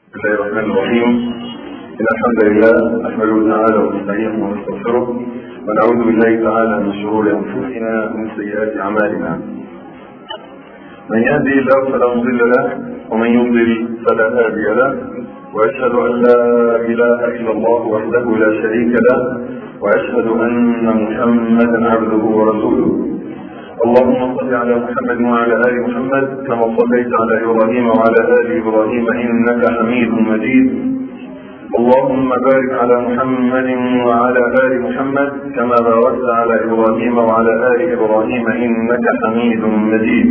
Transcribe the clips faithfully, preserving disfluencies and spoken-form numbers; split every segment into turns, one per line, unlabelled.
بسم الله الرحمن الرحيم. إن الحمد لله نحمده تعالى ونستعينه ونستغفره ونعوذ بالله تعالى من شرور أنفسنا ومن سيئات أعمالنا. من يهدي الله فلا مضل له ومن يضلل فلا هادي له، وأشهد أن لا إله إلا الله وحده لا شريك له، وأشهد أن محمدا عبده ورسوله. اللهم صل على محمد وعلى آل محمد كما صليت على إبراهيم وعلى آل إبراهيم إنك حميد مجيد. اللهم بارك على محمد وعلى آل محمد كما باركت على إبراهيم وعلى آل إبراهيم إنك حميد مجيد.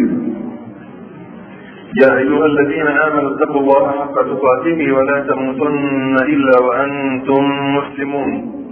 يا أيها الذين آمنوا اتقوا الله حق تقاته ولا تموتن إلا وأنتم مسلمون.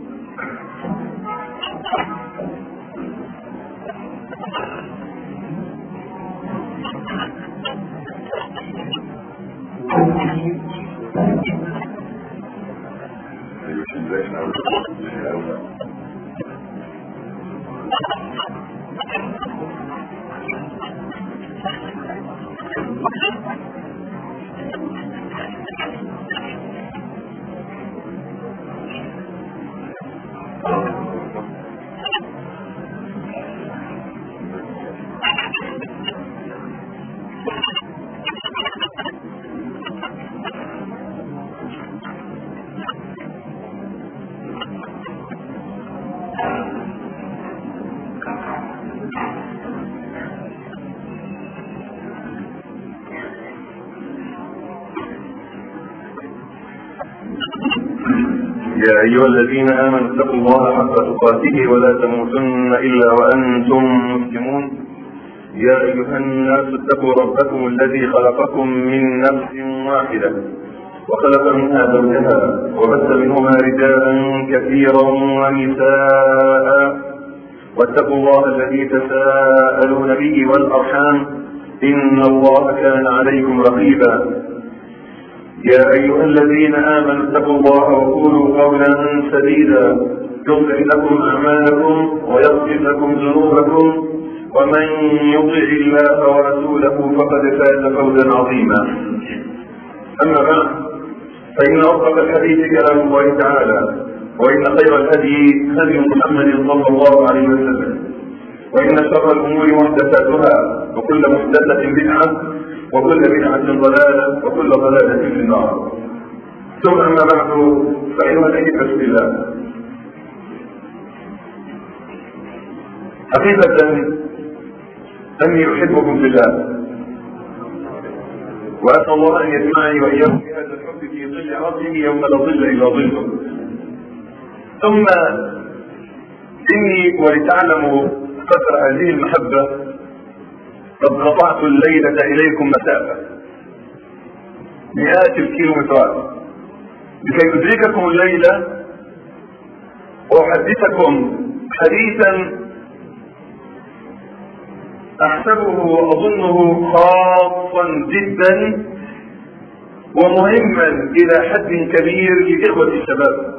يا أيها الذين آمنوا اتقوا الله حق تقاته ولا تموتن إلا وأنتم مسلمون. يا أيها الناس اتقوا ربكم الذي خلقكم من نفس واحدة وخلق منها زوجها وبث منهما رجالا كثيرا ونساء، واتقوا الله الذي تساءلون به والأرحام إن الله كان عليكم رقيبا. يا أيها الذين آمنوا اتقوا الله وقولوا قولا سديدا يغفر لكم أعمالكم ويغفر لكم ذنوبكم، ومن يطع الله ورسوله فقد فاز فوزا عظيما. أما بعد، فإن أصدق الحديث كلام الله تعالى، وإن خير الهدي هدي محمد صلى الله عليه وسلم، وإن شر الأمور محدثاتها وكل محدثة بدعة وكل بدعة ضلالة وكل ضلالة في النار. ثم أما بعد، فأيها الأحبة في الله، حقيقة أني أحبكم في الله، وأسأل الله أن يجمعني وإياكم بهذا الحب في ظل عرشه يوم لا ظل إلا ظله. ثم إني ولتعلموا قدر هذه المحبة قد قطعت الليلة إليكم مسافة مئات الكيلومترات لكي أدرككم الليلة وأحدثكم حديثا أحسبه وأظنه خاصا جدا ومهما إلى حد كبير لإخوة الشباب.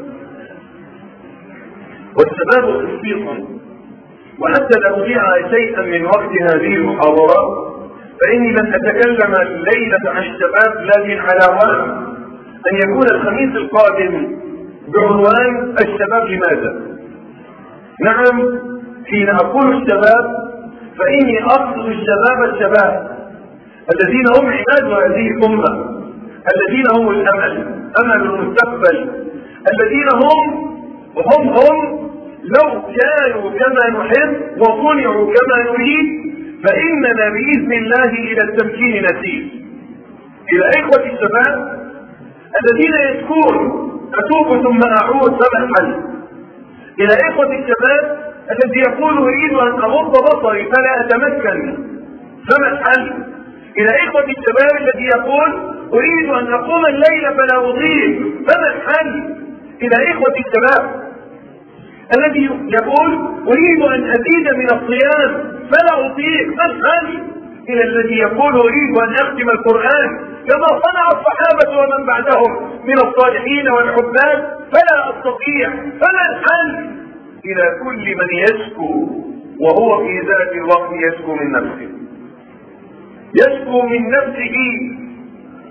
والشباب خصيصا، وحتى لا أضيع شيئا من وقت هذه المحاضرة فإني لن أتكلم الليلة عن الشباب، لكن على وعد أن يكون الخميس القادم بعنوان الشباب لماذا؟ نعم، حين أقول الشباب فإني أقصد الشباب الشباب الذين هم عماد هذه الأمة، الذين هم الأمل، أمل المستقبل، الذين هم هم هم لو كانوا كما نحب وصنعوا كما نريد فإننا بإذن الله إلى التمكين نسير. إلى إخوة الشباب الذين يشكون أتوب ثم أعود فما الحل؟ إلى إخوة الشباب الذي يقول أريد أن أغض بصري فلا أتمكن فما الحل؟ إلى إخوة الشباب الذي يقول أريد أن أقوم الليل فلا أضيع فما الحل؟ إلى إخوة الشباب الذي يقول أريد أن أزيد من الصيام فلا أطيق ما الحل؟ إلى الذي يقول أريد أن أختم القرآن كما صنع الصحابة ومن بعدهم من الصالحين والعباد فلا أستطيع فما الحل؟ إلى كل من يشكو وهو في ذات الوقت يشكو من نفسه، يشكو من نفسه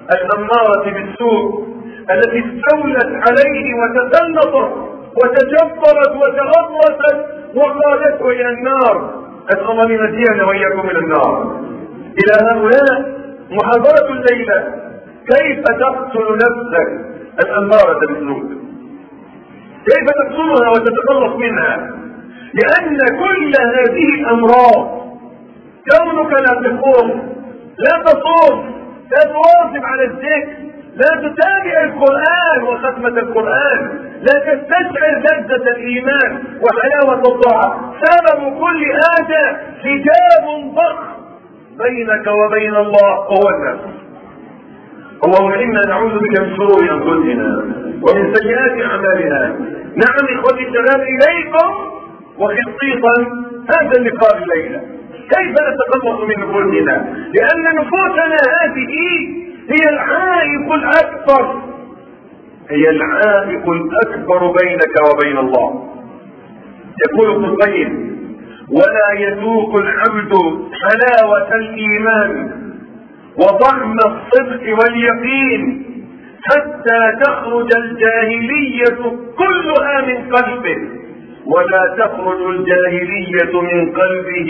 الأمارة بالسوء التي استولت عليه وتسلطت وتجبرت وتغطرست وقادته إلى النار. أسأل الله أن ينجينا وإياكم من النار. إلى هؤلاء محاضرة الليلة: كيف تقتل نفسك الأمارة بالسوء؟ كيف تقتلها وتتخلص منها؟ لأن كل هذه الأمراض، كونك لا تقوم، لا تصوم، لا تواظب على الذكر، لا تتابع القرآن وختمة القرآن، لا تستشعر لذة الإيمان وحلاوة الطاعة، سبب كل هذا حجاب ضخم بينك وبين الله هو النفس. اللهم إنا نعوذ بك من شرور أنفسنا ومن سيئات أعمالنا. نعم إخوتي السلام إليكم وخصيصا هذا اللقاء الليلة. كيف نتخلص من نفوسنا؟ لأن نفوسنا هذه هي العائق الأكبر، هي العائق الأكبر بينك وبين الله. يقول ابن القيم: ولا يذوق العبد حلاوة الإيمان وطعم الصدق واليقين حتى تخرج الجاهلية كلها من قلبه، ولا تخرج الجاهلية من قلبه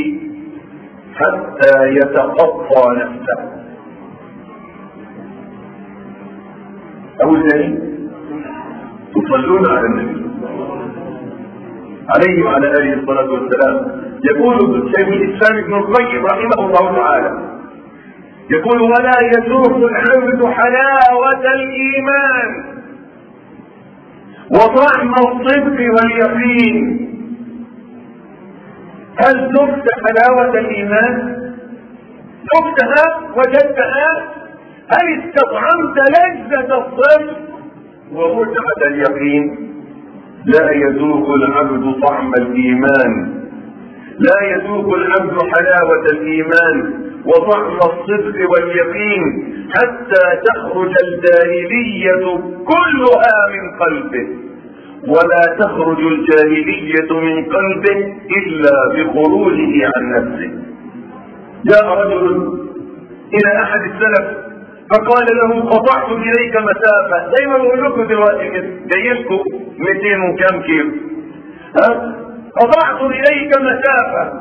حتى يتقطع نفسه. أول شيء تصلون على النبي عليه وعلى آله الصلاة والسلام. يقول شيخ الإسلام ابن القيم رحمه الله تعالى، يقول: ولا يذوق العبد حلاوة الإيمان وطعم الصدق واليقين. هل ذقت حلاوة الإيمان؟ ذقتها؟ وجدتها؟ هل استطعمت لذة الصدق ومتعة اليقين؟ لا يذوق العبد طعم الإيمان، لا يذوق العبد حلاوة الإيمان وطعم الصدق واليقين حتى تخرج الجاهلية كلها من قلبه، ولا تخرج الجاهلية من قلبه إلا بخروجه عن نفسه. جاء رجل إلى أحد السلف فقال له: قطعت إليك مسافة. دايما بقول لكم دلوقتي كده جايلكم مئتين وكم كيلو، ها؟ قطعت إليك مسافة.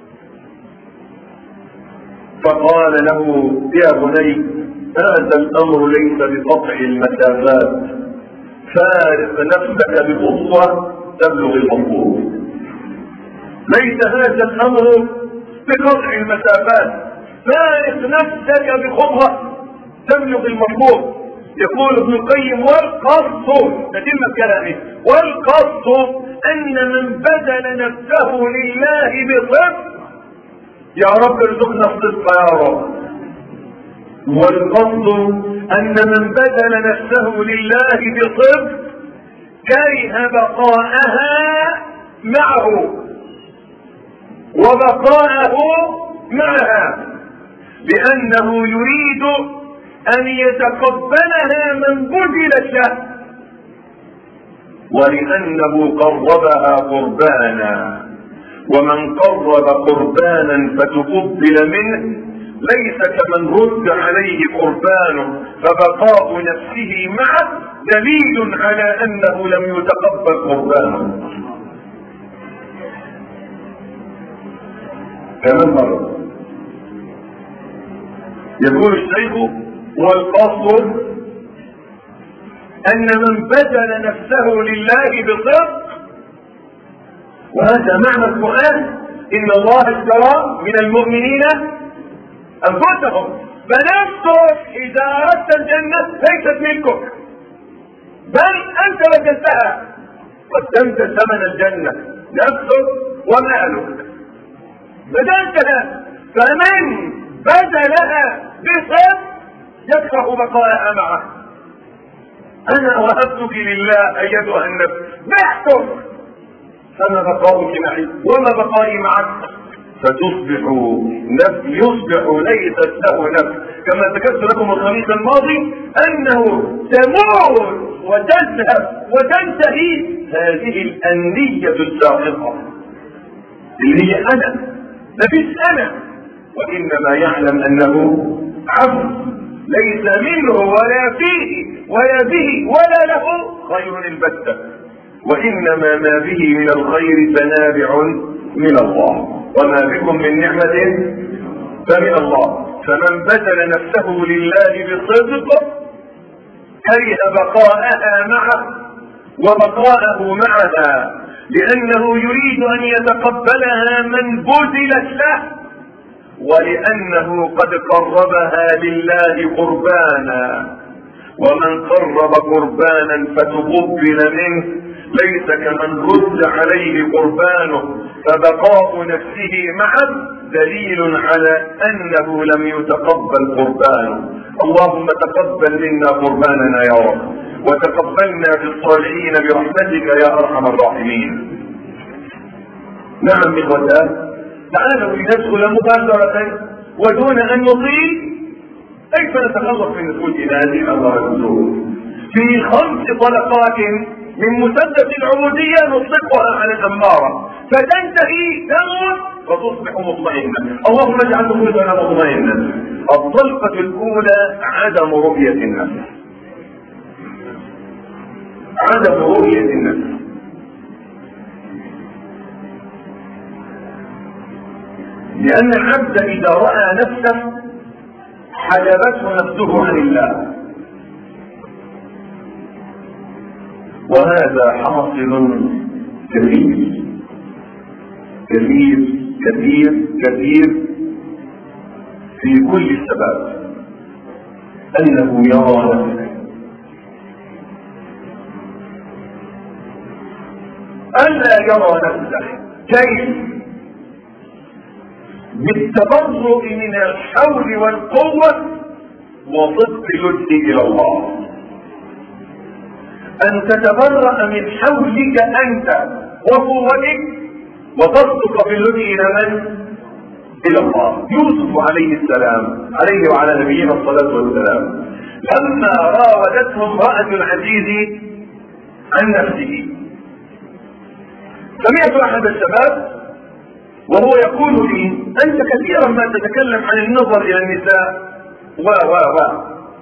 فقال له: يا بني، هذا الأمر ليس بقطع المسافات، فارق نفسك بخطوة تبلغ المطلوب. ليس هذا الأمر بقطع المسافات، فارق نفسك بخطوة تبلغ المطلوب. يقول ابن القيم: والقصد، تتم كلامه، والقصد أن من بذل نفسه لله بصدق، يا رب ارزقنا الصدق يا رب. والقصد أن من بذل نفسه لله بصدق كره بقاءها معه وبقاءه معها، لأنه يريد أن يتقبلها من بذل له، ولأنه قربها قربانا، ومن قرب قربانا فتقبل منه ليس كمن رد عليه قربانه فبقاء نفسه معه دليل على أنه لم يتقبل قربانه. كمان مرة يقول الشيخ: والقصد أن من بذل نفسه لله بصدق، وهذا معنى القرآن: إن الله اشترى من المؤمنين أنفسهم، فنفسك إذا أردت الجنة ليست ملكك، بل أنت وجدتها، قدمت ثمن الجنة، نفسك ومالك بدلتها. فمن بذلها بصدق يكره بقاءها معه. أنا وهبتك لله أيتها النفس، بعتك، فما بقاؤك معي وما بقائي معك، فتصبح نفس يصبح ليست له نفس. كما ذكرت لكم الخميس الماضي أنه تموت وتذهب وتنتهي هذه الأنية الساقطة اللي هي أنا، مفيش أنا، وإنما يعلم أنه عبد ليس منه ولا فيه ولا به ولا له خير البتة، وإنما ما به من الخير فنابع من الله، وما بكم من نعمة فمن الله. فمن بذل نفسه لله بصدق كره بقاءها معه وبقاءه معها، لأنه يريد أن يتقبلها من بذلت له، ولأنه قد قربها لله قربانا، ومن قرب قربانا فتقبل منه ليس كمن رد عليه قربانه، فبقاء نفسه معه دليل على أنه لم يتقبل قربانه. اللهم تقبل منا قرباننا يا رب، وتقبلنا بالصالحين برحمتك يا أرحم الراحمين. نعم إخوتان، تعالوا لندخل مباشرة ودون أن نطيل كيف نتخلص من نفوسنا هذه الأمراض في خمس طلقات من مسدس العبودية نطلقها على الأمارة فتنتهي تموت وتصبح مطمئنة. اللهم اجعل نفوسنا مطمئنة. الطلقة الأولى عدم رؤية النفس، عدم رؤية النفس. لأن العبد إذا رأى نفسه حجبته نفسه عن الله، وهذا حاصل كثير كثير كثير كثير في كل الشباب، أنه يرى نفسه ألا يرى نفسه. كيف؟ بالتبرؤ من الحول والقوة وصدق اللجوء إلى الله. أن تتبرأ من حولك أنت وقوتك وتصدق في اللجوء إلى من؟ إلى الله. يوسف عليه السلام عليه وعلى نبينا الصلاة والسلام لما راودته امرأة العزيز عن نفسه، سمعت أحد الشباب وهو يقول لي: أنت كثيرا ما تتكلم عن النظر إلى النساء و و و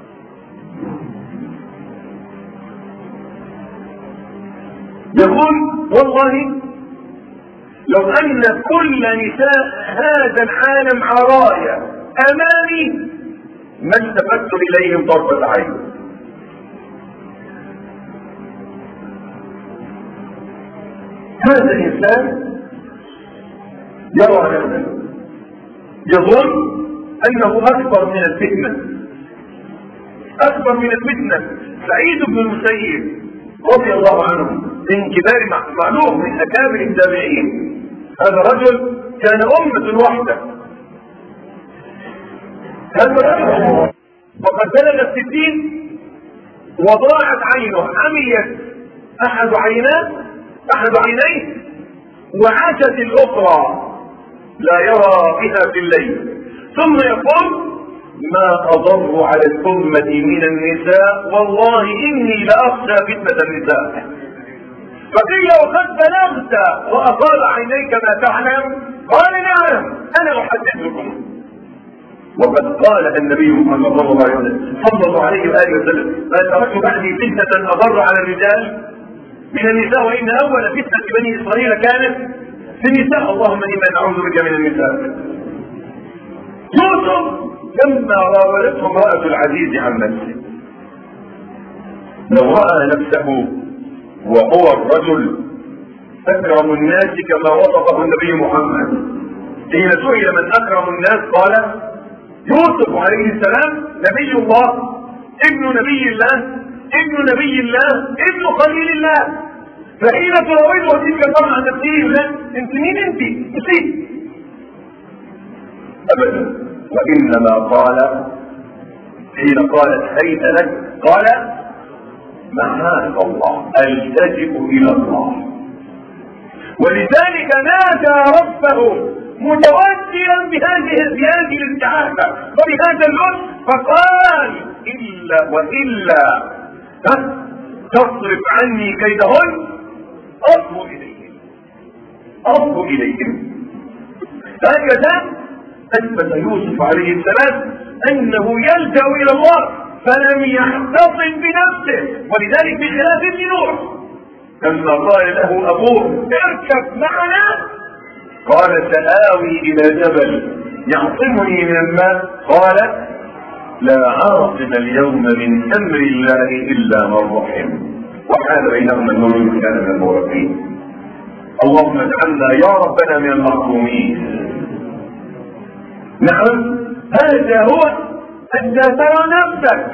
يقول: والله لو أن كل نساء هذا العالم عرايا أمامي ما التفت إليهم طرفة عين. هذا الإنسان يرى نفسه، يظن أنه أكبر من الفتنة، أكبر من الفتنة. سعيد بن المسيب رضي الله عنه من كبار معلوم من أكابر التابعين، هذا رجل كان أمة وحده، هذا رجل وقد بلغ الستين وضاعت عينه، عميت أحد عيناه أحد عينيه وعاشت الأخرى لا يرى بها في الليل، ثم يقول: ما أضر على الأمة من النساء، والله إني لأخشى فتنة النساء. فقيل: وقد بلغت وأطال عينيك ما تعلم؟ قال: نعم أنا أحدثكم. وقد قال النبي محمد صلى الله عليه وسلم صلى الله عليه وآله وسلم: ما تركت بعدي فتنة أضر على الرجال من النساء، وإن أول فتنة بني إسرائيل كانت في النساء. اللهم إنا نعوذ بك من النساء. يوسف لما راودته امرأة العزيز عن نفسه، لو رأى نفسه وهو الرجل أكرم الناس كما وصفه النبي محمد، حين سئل من أكرم الناس قال يوسف عليه السلام نبي الله، ابن نبي الله، ابن نبي الله، ابن خليل الله. فحين تراوده تلك المرأة عن نفسه: لا انت مين انت؟ نسيت ابدا. وانما قال حين قالت هيت لك قال: معاذ الله، التجئ الى الله. ولذلك نادى ربه متوسلا بهذه بهذه الاستعاذة وبهذا اللطف، فقال: الا والا تصرف عني كيدهن اصب اليهم اصب اليهم. هكذا اثبت يوسف عليه السلام انه يلجأ الى الله فلم يحتصن بنفسه، ولذلك بخلاف ابن نوح لما قال له ابوه اركب معنا قال سآوي الى جبل يعصمني من الماء قال لا عاصم اليوم من امر الله الا من رحم وحال بينهما الموج كان من المغرقين. اللهم اجعلنا يا ربنا من المحرومين. نعم هذا هو أن ترى نفسك،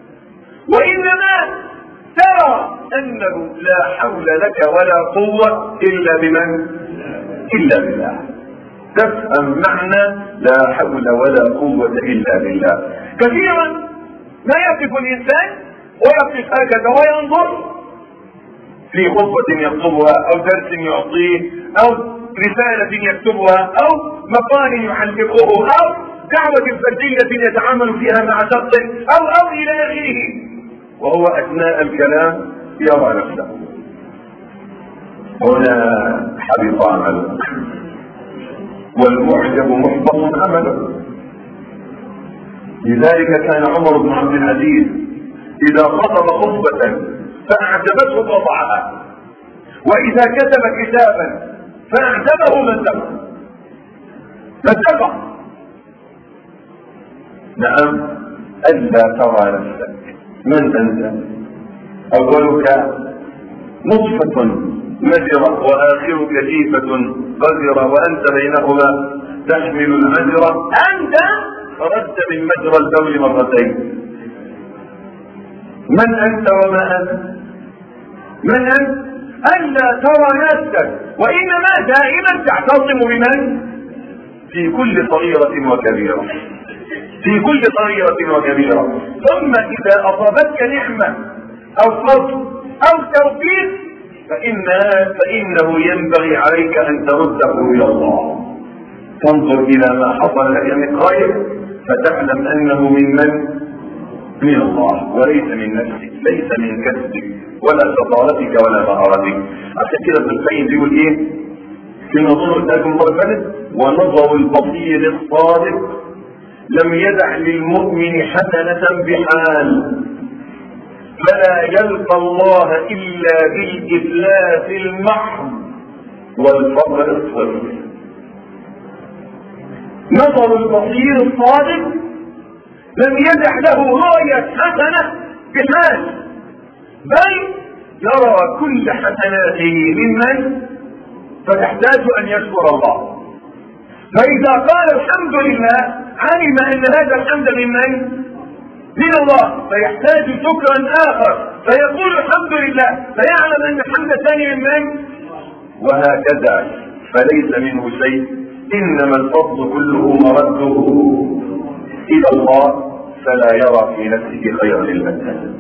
وإنما ترى أنه لا حول لك ولا قوة إلا بمن؟ إلا بالله. تفهم معنى لا حول ولا قوة إلا بالله. كثيرا ما يقف الإنسان ويقف هكذا وينظر في خطبة يخطبها أو درس يعطيه أو رسالة يكتبها أو مقال يحلقه أو دعوة فردية يتعامل فيها مع شخص أو أو إلى آخره، وهو أثناء الكلام يرى نفسه. هنا حبط عمله والمعجب محبط عمله. لذلك كان عمر بن عبد العزيز إذا خطب خطبة فأعجبته وضعها، وإذا كتب كتابا فأعجبه مسكه مسكه. نعم ألا ترى نفسك من أنت؟ أولك نطفة مجرى وآخرك جيفة قذرة وأنت بينهما تحمل المجرى، أنت خرجت من مجرى البول مرتين. من أنت وما أنت؟ من أنت؟ ألا ترى نفسك، وإنما دائما تعتصم بمن؟ في كل صغيرة وكبيرة، في كل صغيرة وكبيرة. ثم إذا أصابتك نعمة أو فضل أو توفيق فإنها فإنه ينبغي عليك أن ترده إلى الله. تنظر إلى ما حصل لك من خير فتعلم أنه من من؟ من الله وليس من نفسك، ليس من كسبك ولا شطارتك ولا مهارتك. عشان كده ابن القيم بيقول ايه في نظر لكم مرفلت ونظر البصير الصادق لم يدع للمؤمن حسنة بحال فلا يلقى الله إلا بالإفلاس المحض والفقر الصرف. نظر البصير الصادق لم يدع له رؤية حسنة بحال، بل يرى كل حسناته ممن فتحتاج أن يشكر الله. فإذا قال الحمد لله علم أن هذا الحمد ممن؟ من الله، فيحتاج شكرا آخر فيقول الحمد لله فيعلم أن الحمد الثاني ممن؟ وهكذا فليس منه شيء، إنما الفضل كله مرده إلى الله فلا يرى في نفسه خيرا للمسألة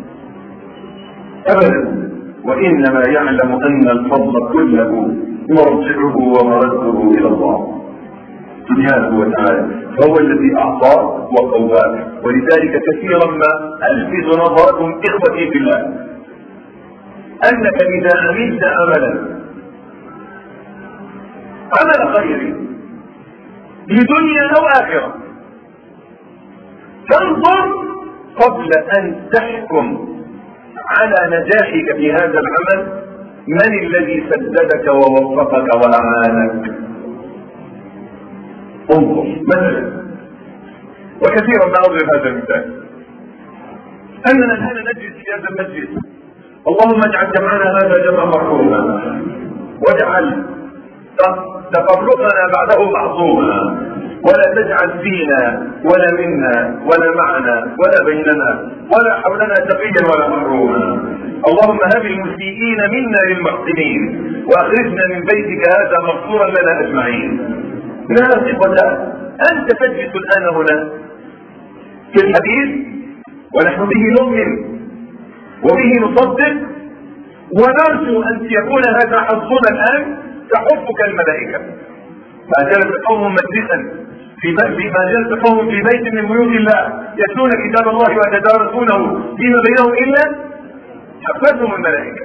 أبدا، وإنما يعلم أن الفضل كله مرجعه ومرده إلى الله سبحانه وتعالى، فهو الذي أعطى وقواه. ولذلك كثيرا ما ألفت نظركم إخوتي في الله أنك إذا عملت عملا عمل خير لدنيا أو آخرة تنظر قبل أن تحكم على نجاحك في هذا العمل من الذي سددك ووفقك وأعانك. انظر مثلا، وكثيرا ما أضرب هذا المثال، أننا الآن نجلس في هذا المسجد، اللهم اجعل جمعنا هذا جمعا مرحوما واجعل تفرقنا بعده معصوما ولا تجعل فينا ولا منا ولا معنا ولا بيننا ولا حولنا تقيا ولا محروما. اللهم هب المسيئين منا للمحسنين واخرجنا من بيتك هذا مغفورا لنا اجمعين. ناصبة انت تجلس الان هنا في الحديث ونحن به نؤمن وبه نصدق ونرجو ان يكون هذا حظنا الان تحفك الملائكة. ما جلس قوم مجلسا في ما جلس قوم في بيت من بيوت الله يتلون كتاب الله ويتدارسونه فيما بينهم الا حفتهم الملائكة.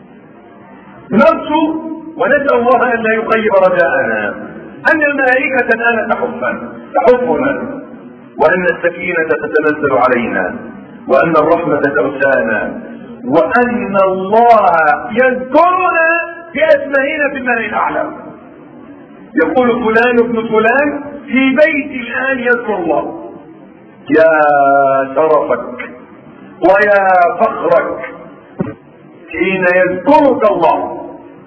نرجو ونسأل الله ان لا يخيب رجاءنا ان الملائكة الان تحفنا تحفنا وأن السكينة تتنزل علينا، وأن الرحمة تغشانا، وأن الله يذكرنا بأسمائنا في الملأ الأعلى. يقول فلان ابن فلان في بيت الآن يذكر الله. يا شرفك ويا فخرك حين يذكرك الله.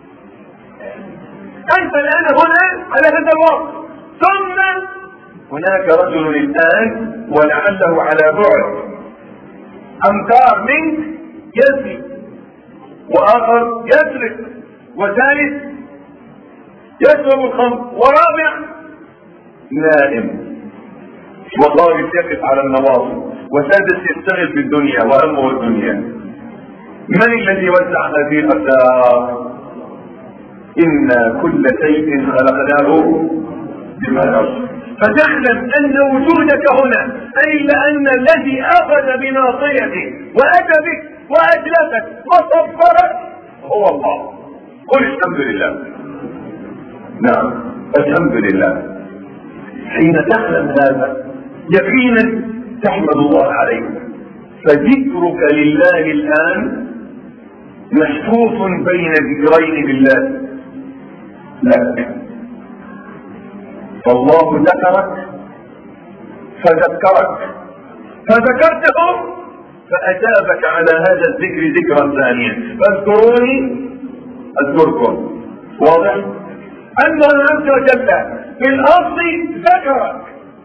أنت الآن هنا على هذا الوقت، ثم هناك رجل الآن ولعله على بعد أمتار منك يزني، وآخر يسرق، وثالث يشرب الخمر، ورابع نائم، وخامس يقف على النواصي، وسادس يشتغل في الدنيا وهمه الدنيا. من الذي وزع هذه الأرزاق؟ إن كل شيء خلقناه بقدر. فتعلم أن وجودك هنا أي لأن الذي أخذ بناصيتك وأتى بك وأجلسك وصبرك هو الله. قل الحمد لله. نعم الحمد لله. حين تعلم هذا يقينا تحمد الله عليه. فذكرك لله الآن محفوظ بين ذكرين لله لك. فالله ذكرك فذكرك فذكرته فأجابك على هذا الذكر ذكرا ثانيا. فاذكروني أذكركم. واضح؟ أنه عز وجل في الأصل ذكرك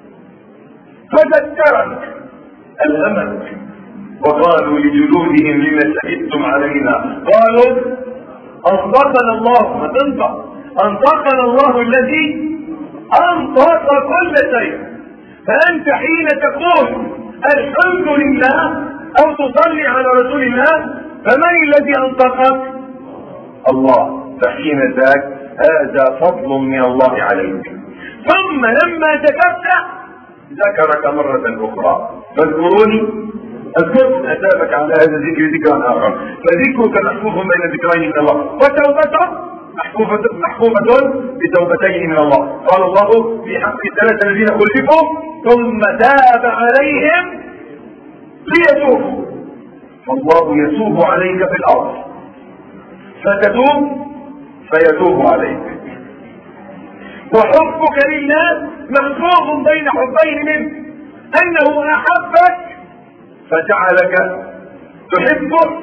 فذكرك ألهمك. وقالوا لجلودهم لما شهدتم علينا قالوا أنطقنا الله. ما تنطق؟ أنطقنا الله الذي أنطق كل شيء. فأنت حين تقول الحمد لله أو تصلي على رسول الله فمن الذي أنطقك؟ الله. فحين ذاك هذا فضل من الله عليك. ثم لما ذكرت ذكرك مرة أخرى. فاذكروني أذكرك. أتابك على هذا الذكر ذكرا آخر. فذكرك محفوظ بين ذكرين من الله، وتوبته محفوظة محفوظة بتوبتين من الله. قال الله في حق الثلاثة الذين خلفوا ثم تاب عليهم ليتوبوا. فالله يتوب عليك في الأرض فتتوب فيتوب عليك. وحبك لله محفوظ بين حبين منه، أنه أحبك فجعلك تحبه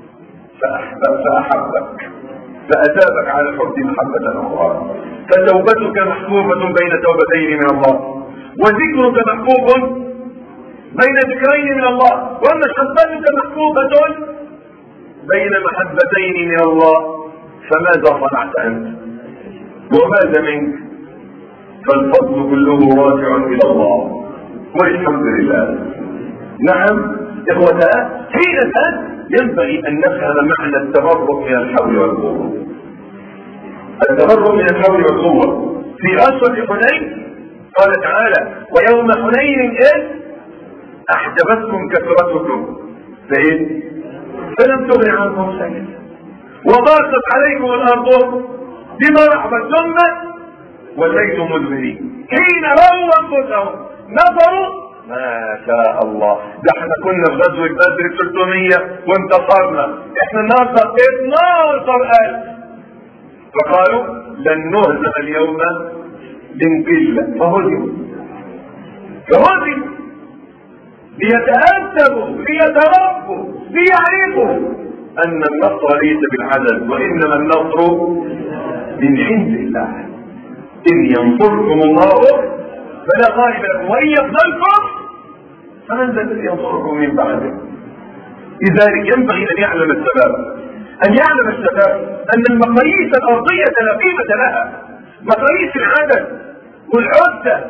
فأحبك فأتابك على الحب محبة أخرى. فتوبتك محفوظة بين توبتين من الله، وذكرك محفوظ بين ذكرين من الله، ومحبتك محفوظة بين محبتين من الله. فماذا صنعت أنت وماذا منك؟ فالفضل كله راجع إلى الله والحمد لله. نعم إخوتنا، حين ينبغي أن نفهم معنى التبرؤ من الحول والقوة. التبرؤ من الحول والقوة في غزوة حنين قال تعالى ويوم حنين إذ أحجبتكم كثرتكم فإذ فلم تغن عنكم شيئا وضاقت عليكم الأرض بما رحبت ثم وليتم مدبرين. حين رأوا أنفسهم نظروا ما شاء الله، ده احنا كنا في غزوة بدر ثلاثمية وانتصرنا، احنا النهارده اثناشر ألف. فقالوا لن نهزم اليوم من قلة فهزموا فهزموا ليتأدبوا ليتربوا ليعرفوا أن النصر ليس بالعدد وإنما النصر من عند الله. إن ينصركم الله فلا غالب لكم وإن يخذلكم فمن ذا الذي ينصركم من بعده. لذلك ينبغي أن يعلم الشباب أن يعلم الشباب أن المقاييس الأرضية لا قيمة لها. مقاييس العدد والعدة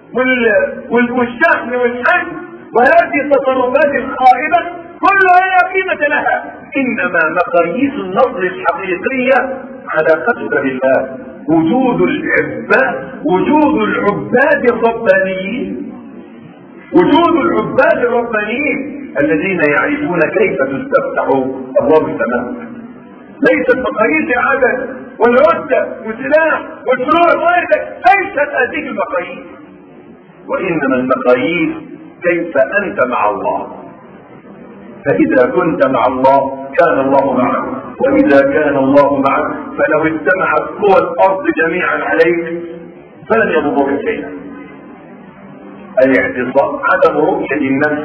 والشحن والحجم وهذه التصرفات الخائبة كلها لا قيمة لها. إنما مقاييس النصر الحقيقية على قدر الله وجود العباد وجود العباد الربانيين وجود العباد الربانيين الذين يعرفون كيف تستفتح أبواب السماء. ليست مقاييس العدد والعدة والسلاح والفروع وغيرها، ليست هذه المقاييس. وإنما المقاييس كيف أنت مع الله. فإذا كنت مع الله كان الله معك، وإذا كان الله معك فلو اجتمعت قوى الأرض جميعا عليك فلن يضرك شيئا. الاعتصام عدم رؤية النفس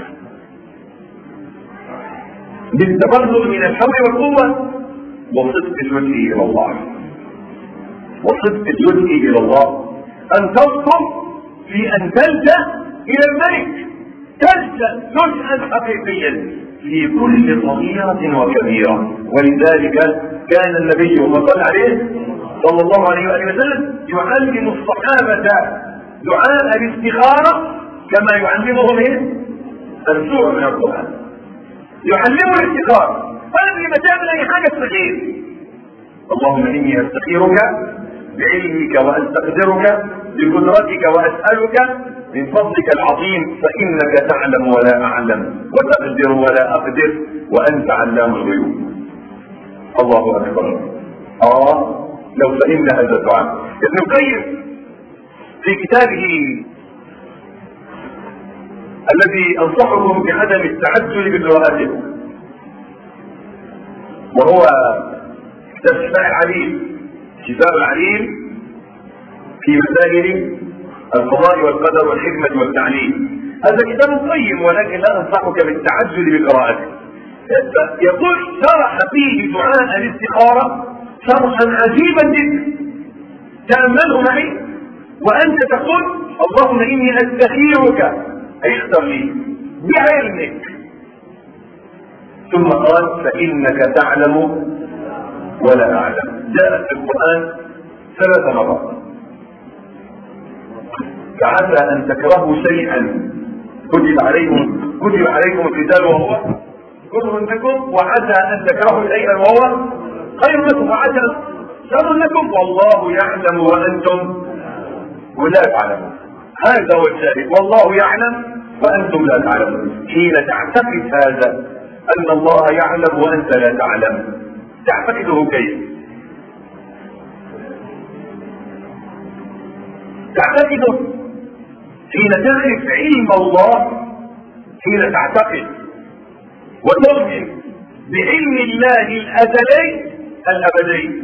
بالتبرؤ من الحول والقوة وصدق اللجوء إلى الله، وصدق اللجوء إلى الله أن تصدق في أن تلجأ إلى الملك، تلجأ لجأا حقيقيا في كل صغيرة وكبيرة. ولذلك كان النبي صلى عليه صلى الله عليه وآله وسلم يعلم الصحابة دعاء الاستخارة كما يعلمهم ايه؟ السورة من القرآن. يعلموا الاستخارة قبل ما تعمل اي حاجة استخير. اللهم اني استخيرك بعلمك واستقدرك بقدرتك واسألك من فضلك العظيم فانك تعلم ولا اعلم وتقدر ولا اقدر وانت علام الغيوب. الله اكبر. اه لو فهمنا هذا الدعاء. ابن القيم في كتابه الذي انصحكم بعدم التعجل بقراءته وهو كتاب شفاء العليل، شفاء العليل في مسائل القضاء والقدر والحكمة والتعليم. هذا كتاب قيم ولكن لا انصحك بالتعجل بقراءته. يقول شرح فيه دعاء الاستخارة شرحا عجيبا جدا، تأمله معي وأنت تقول اللهم إني أستخيرك أي اختر لي بعلمك، ثم قال فإنك تعلم ولا أعلم. جاءت في القرآن ثلاث مرات. فعسى أن تكرهوا شيئا كتب عليكم كتب عليكم القتال وهو كره لكم، وعسى أن تكرهوا شيئا وهو خير لكم، وعسى شر لكم والله يعلم وأنتم ولا تعلمون. هذا هو الشاهد، والله يعلم وأنتم لا تعلمون. حين تعتقد هذا أن الله يعلم وأنت لا تعلم تعتقده كيف؟ تعتقده حين تعرف علم الله، حين تعتقد وتؤمن بعلم الله الأزلي الأبدي،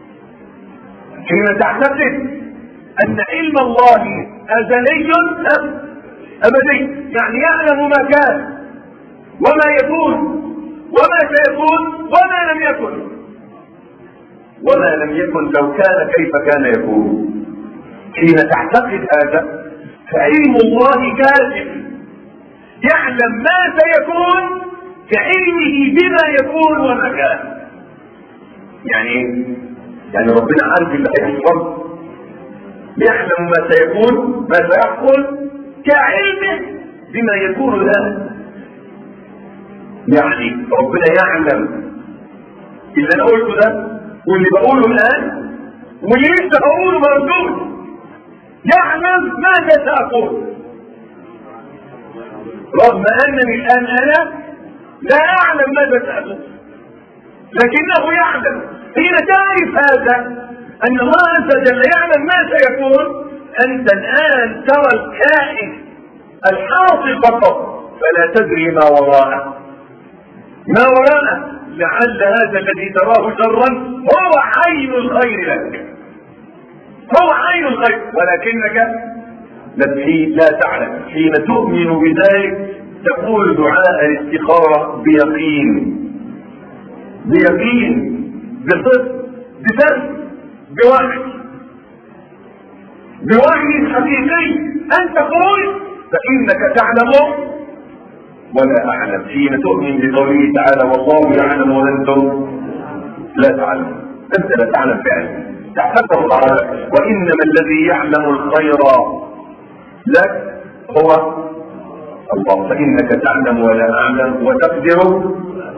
حين تعتقد أن علم الله أزلي أبدي، يعني يعلم ما كان وما يكون وما سيكون وما لم يكن، وما لم يكن لو كان كيف كان يكون. حين تعتقد هذا فعلم الله كاذب، يعلم ما سيكون كعلمه بما يكون وما كان. يعني يعني ربنا عارف اللي هيحصل، يعلم ما سيكون ما سيحصل كعلمه بما يكون الآن. يعني ربنا يعلم اللي انا قلته ده واللي بقوله الآن واللي لسه بقوله مردود، يعلم ماذا سأقول رغم أنني الآن أنا لا أعلم ماذا سأقول، لكنه يعلم. حين تعرف هذا أن الله عز وجل يعلم ما سيكون، أنت الآن ترى الكائن الحاصل فقط فلا تدري ما وراءه. ما وراءه لعل هذا الذي تراه شرا هو عين الخير لك، هو عين الخير، ولكنك لا تعلم. حين تؤمن بذلك تقول دعاء الاستخارة بيقين، بيقين بصدق بفرق بوحي بوحي حقيقي أن تقول فإنك تعلم ولا أعلم. حين تؤمن بقوله تعالى والله يعلم وأنتم لا تعلمون، أنت لا تعلم فعلا، تعتقد الله لك، وإنما الذي يعلم الخير لك هو الله. فإنك تعلم ولا أعلم وتقدر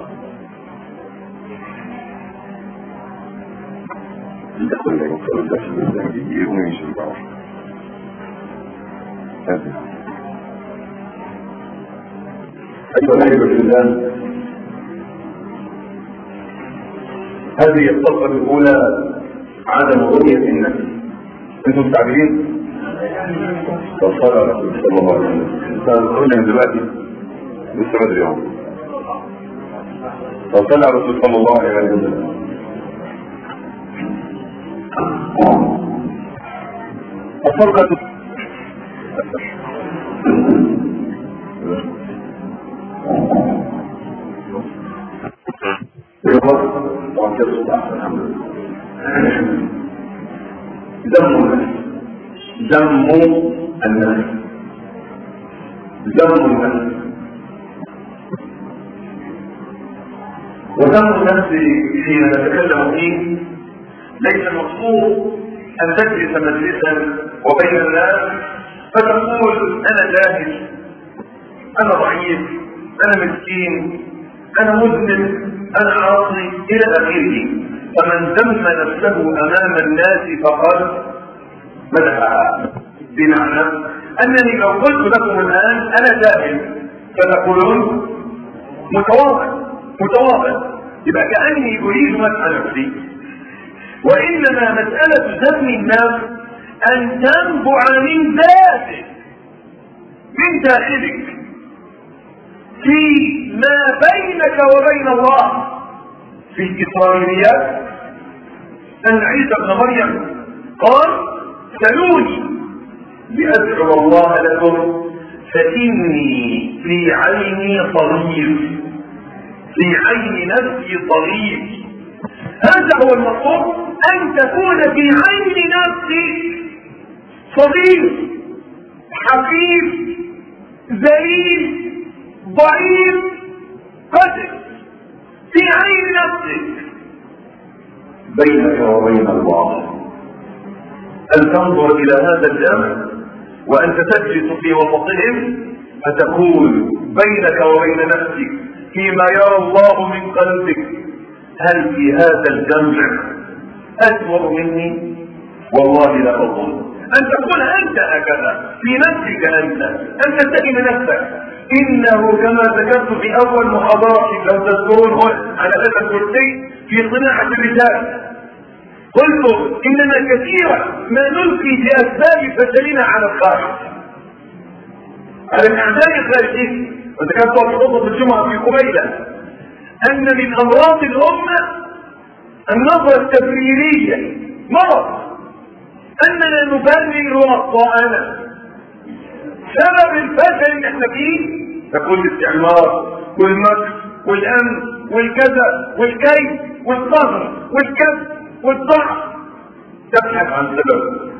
أيها الأحبة في الله، هذه الصفحة الأولى عدم رؤية النفس. أنتم مستعجلين؟ وصلى رسول صلى الله عليه وسلم. فقلنا دلوقتي لسه بدري اهو. وصلى رسول صلى الله عليه وسلم. الفرقة ذم ذم النفس ذم النفس وذم النفس حين نتكلم فيه ليس المقصود أن تجلس مجلسا وبين الناس فتقول أنا جاهل، أنا ضعيف، أنا مسكين، أنا مذنب، أنا عاصي إلى آخره. فمن ذم نفسه أمام الناس فقد مدحها، بمعنى أنني لو قلت لكم الآن أنا جاهل فتقولون متواضع متواضع، يبقى كأني أريد مدح نفسي. وإنما مسألة ذم النفس أن تنبع من ذاتك من داخلك في ما بينك وبين الله. في الإسرائيليات أن عيسى ابن مريم قال سلوني لأدعو الله لكم فإني في عيني صغير، في عين نفسي صغير. هذا هو المطلوب، أن تكون في عين نفسك صغير حقير ذليل ضعيف قتل في عين نفسك بينك وبين الله. أن تنظر إلى هذا الجمع وأنت تجلس في وسطهم فتقول بينك وبين نفسك فيما يرى الله من قلبك هل في هذا الجمع أكبر مني؟ والله لا أظن. أن تقول أنت هكذا في نفسك أنت أن تتهم نفسك. إنه كما ذكرت في أول محاضرة لو تذكرون على هذا الكرسي في صناعة الرجال قلت إننا كثيرا ما نلقي بأسباب فشلنا على الخارج، على الأعداء الخارجيين. وذكرت في خطبة الجمعة في قبيلة أن من أمراض الأمة النظرة التبريرية مرض، أننا نبرر أخطاءنا. سبب الفشل اللي احنا فيه تقول الاستعمار والمكر والأمن والكذا والكيد والقهر والكذب والضعف، تبحث عن سبب.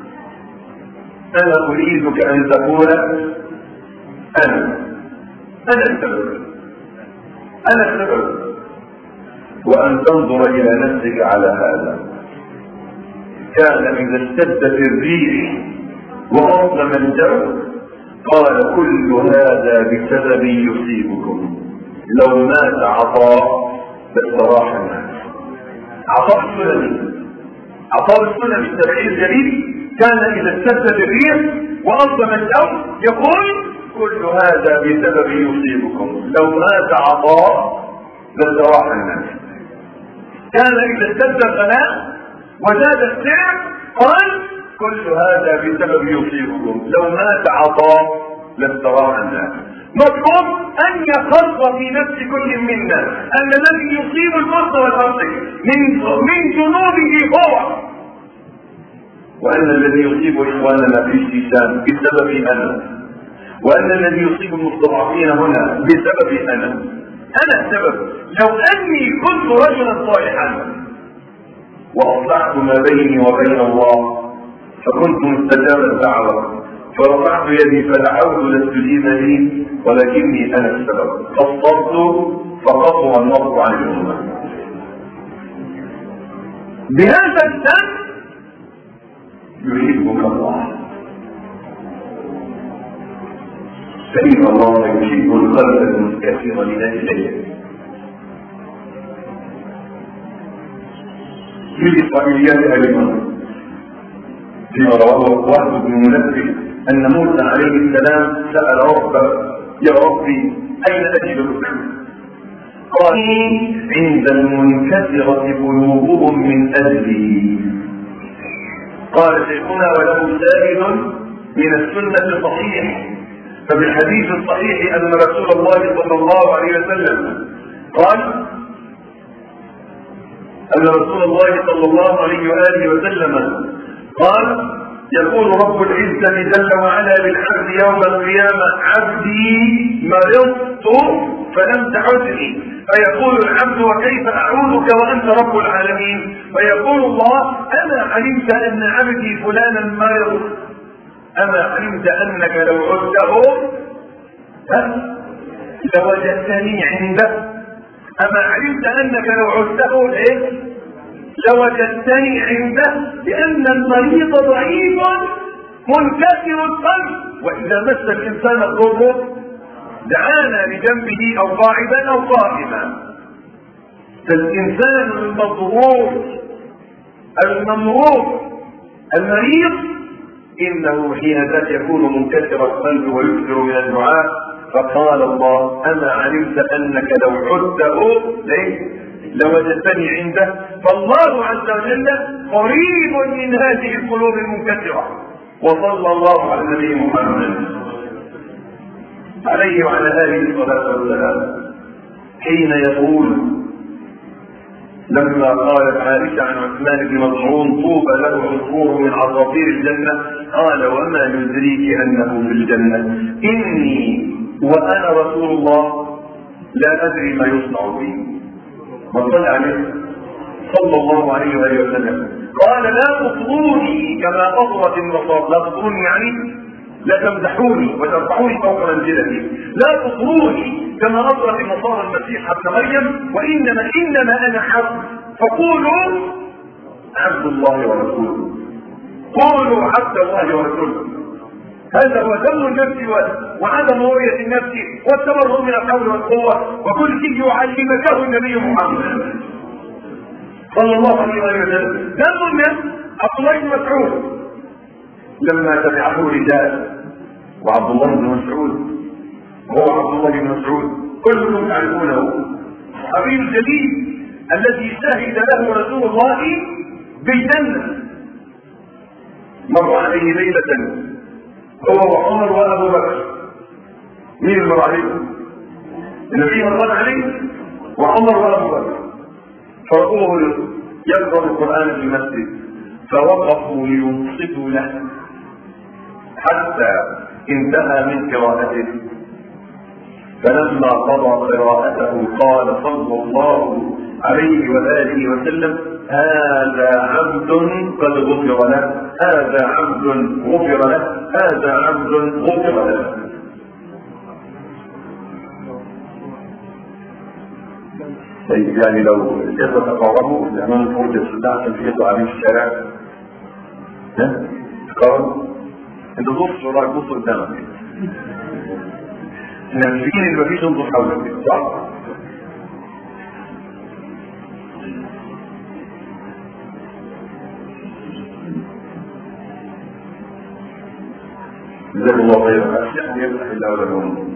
أنا أريدك أن تقول أنا أنا السبب أنا السبب، وأن تنظر إلى نفسك على هذا. كان إذا اشتدت الريح وأظلم الجو قال كل هذا بسبب يصيبكم، لو مات عطاء لاستراح الناس. عطاء السلمي عطاء السلمي التبعير الجليل كان إذا اشتدت الريح وأظلم الجو يقول كل هذا بسبب يصيبكم، لو مات عطاء لاستراح الناس. كان إذا اشتد الغلاء وزاد السعر قال كل هذا بسبب يصيبكم، لو مات عطاء لاستراح الناس. مطلوب أن يخص في نفس كل منا أن الذي يصيب المصر والأرض من من جنوبه هو، وأن الذي يصيب إخواننا في الشيشان بسبب أنا، وأن الذي يصيب المستضعفين هنا بسبب أنا. أنا السبب. لو أني كنت رجلا صالحا وأصلحت ما بيني وبين الله فكنت مستجاب الدعوة فرفعت يدي فدعوت لاستجيب لي، ولكني أنا السبب. قصرت فقصر النصر عن الأمة. بهذا السن يحبك الله، فإن الله يحب القلب المستكثر من أجله. في الإسرائيليات أيضا فيما رواه وهب بن منبه أن موسى عليه السلام سأل ربه يا ربي أين أجدك؟ قال عند المنكسرة قلوبهم من أجلي. قال شيخنا وله شاهد من السنة الصحيح. ففي الحديث الصحيح أن رسول الله صلى الله عليه وسلم قال أن رسول الله صلى الله عليه وآله وسلم قال: يقول رب العزة جل وعلا للعبد يوم القيامة: عبدي مرضت فلم تعدني. فيقول العبد: وكيف أعودك وأنت رب العالمين؟ فيقول الله: أما علمت أن عبدي فلانا مرض؟ أما علمت أنك لو عدته لوجدتني عنده؟ أما علمت أنك لو عدته إيه؟ لوجدتني عنده؟ لأن المريض ضعيف منكسر القلب، وإذا مس الإنسان الضر دعانا لجنبه أو قاعدا أو قائما. فالإنسان المضرور الممروض المريض إنه حينذاك يكون منكسر القلب ويكثر من الدعاء. فقال الله: أما علمت أنك لو عدته لوجدتني عنده؟ فالله عز وجل قريب من هذه القلوب المنكسرة. وصلى الله على النبي محمد عليه وعلى آله الصلاة والسلام حين يقول لما قالت عائشة عن عثمان بن مظعون: طوبى له عصفور من عصافير الجنة، قال: وما يدريك أنه في الجنة؟ إني وأنا رسول الله لا أدري ما يصنع بي. ما صلى عليه صلى الله عليه وآله وسلم. قال: لا تطروني كما أطرت النصارى. لا تطروني يعني لا تمدحوني وترفعوني فوق منزلتي. لا تطروني كما أطرت النصارى المسيح ابن مريم، وإنما إنما أنا عبد، فقولوا عبد الله ورسوله. قولوا عبد الله ورسوله. هذا هو ذم النفس وعدم رؤية النفس والتبرؤ من الحول والقوة، وكل شيء يعلمكه النبي محمد صلى الله عليه وسلم. ذم النفس عبد الله بن مسعود لما تبعه رجال، وعبد الله بن مسعود هو عبد الله بن مسعود كلكم تعرفونه، الصحابي الجليل الذي شهد له رسول الله بالجنة. مر عليه ليلة هو وعمر وابو بكر. مين اللي مر عليه؟ النبي مر عليه وعمر وابو بكر، فرأوه يقرأ القرآن في المسجد، فوقفوا لينصتوا له حتى انتهى من قراءته. فلما قضى قراءته قال صلى الله عليه وآله وسلم: هذا عبد قد غفر له، هذا عبد غفر له، هذا عبد غفر له. يعني لو كيف تقاربوا الامام الفرد السوداء كان في يده عليه في الشارع، ها تقاربوا انت بص وراك، بص قدامك، احنا عارفين ان مفيش انظر حولك صح. جزاك الله خيرا. الشيخ يفتح الله لهم،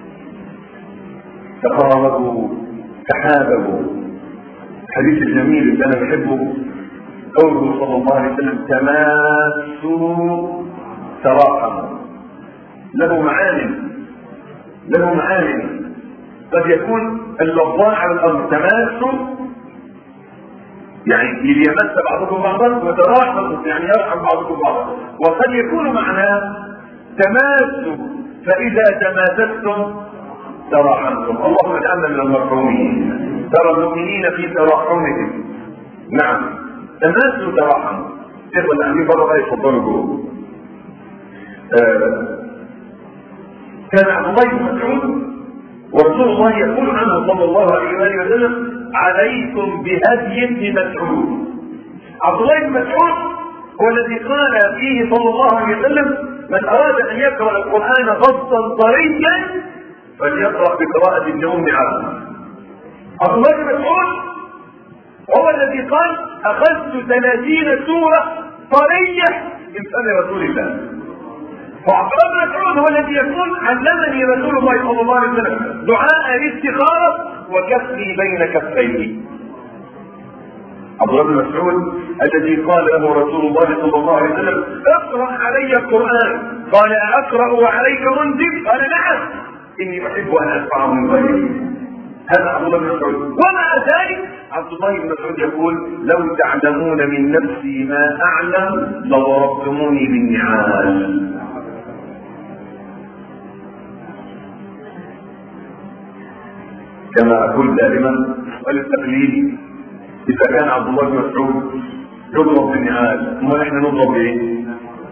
تقاربوا تحاببوا. الحديث الجميل اللي انا بحبه قوله صلى الله عليه وسلم: تماسوا تراحموا. له معاني له معاني قد يكون اللفظان على الامر تماسوا يعني ليمس بعضكم بعضا، وتراحموا يعني يرحم بعضكم بعضا. وقد يكون معناه تماسوا فاذا تماسستم تراحمتم. اللهم اجعلنا من المرحومين. ترى المؤمنين في تراحمهم. نعم تماسوا تراحموا. تقول الأمين بره يفضلوا جوه. آه. كان عبد الله بن مسعود ورسول الله يقول عنه صلى الله عليه وآله وسلم: عليكم بهدي ابن مسعود. عبد الله بن مسعود هو الذي قال فيه صلى الله عليه وسلم: من أراد أن يقرأ القرآن غضا طريا فليقرأ بقراءة ابن أم عبد. عبد الله بن مسعود هو الذي قال: أخذت ثلاثين سورة طرية من فم رسول الله. وعبد الله بن مسعود هو الذي يقول: علمني رسول الله صلى الله عليه وسلم دعاء الاستخارة وكفي بين كفيه. عبد الله بن مسعود الذي قال له رسول الله صلى الله عليه وسلم: اقرأ علي القرآن قال أقرأ وعليك منذر؟ قال نعم، إني أحب أن أسمع من غيري. هذا عبد الله بن مسعود. ومع ذلك عبد الله بن مسعود يقول: لو تعلمون من نفسي ما أعلم لضربتموني بالنعال. كما أقول دائما التقليد، إذا كان عبد الله بن مسعود يضرب بالنعال، ثم نحن نضرب بإيه؟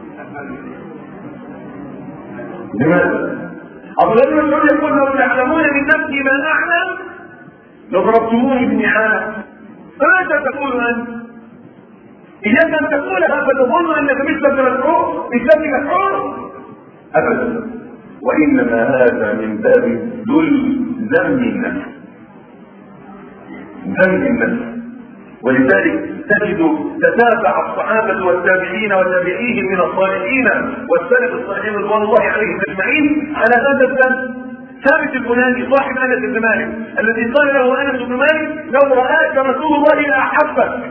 لماذا؟ عبد الله بن مسعود يقول: لو تعلمون من نفسي ما أعلم لضربتموني بالنعال. فماذا تقول أنت؟ إياك أن تقول هذا تظن أنك مثل ابن مسعود مثل ابن مسعود؟ أبدا، وإنما هذا من باب ذل ذم النفس، ذم النفس. ولذلك تجد تتابع الصحابة والتابعين وتابعيهم من الصالحين والسلف الصالحين رضوان الله عليهم أجمعين على هذا الذنب. ثابت البناني صاحب أنس بن مالك الذي قال له أنس بن مالك: لو رآك رسول الله لأحبك.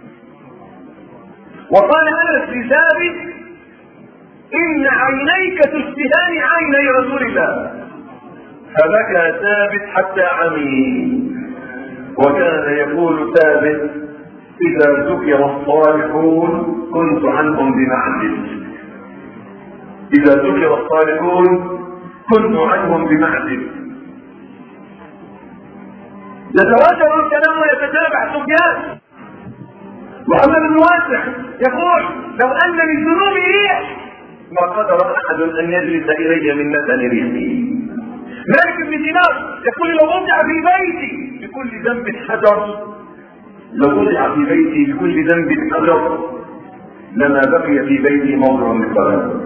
وقال أنس لثابت: إن عينيك تشبهان عيني رسول الله. فبكى ثابت حتى عمي. وكان يقول ثابت: إذا ذكر الصالحون كنت عنهم بمعزل. إذا ذكر الصالحون كنت عنهم بمعزل. يتواتر الكلام ويتتابع. سفيان محمد بن واسع يقول: لو أن من ذنوبي ريح ما قدر أحد أن يجلس إلي من مثل ريحه. مالك بن دينار يقول: لو وضع في بيتي بكل ذنب حجر، لو وضع في بيتي بكل ذنب حجر لما بقي في بيتي موضع للصلاة.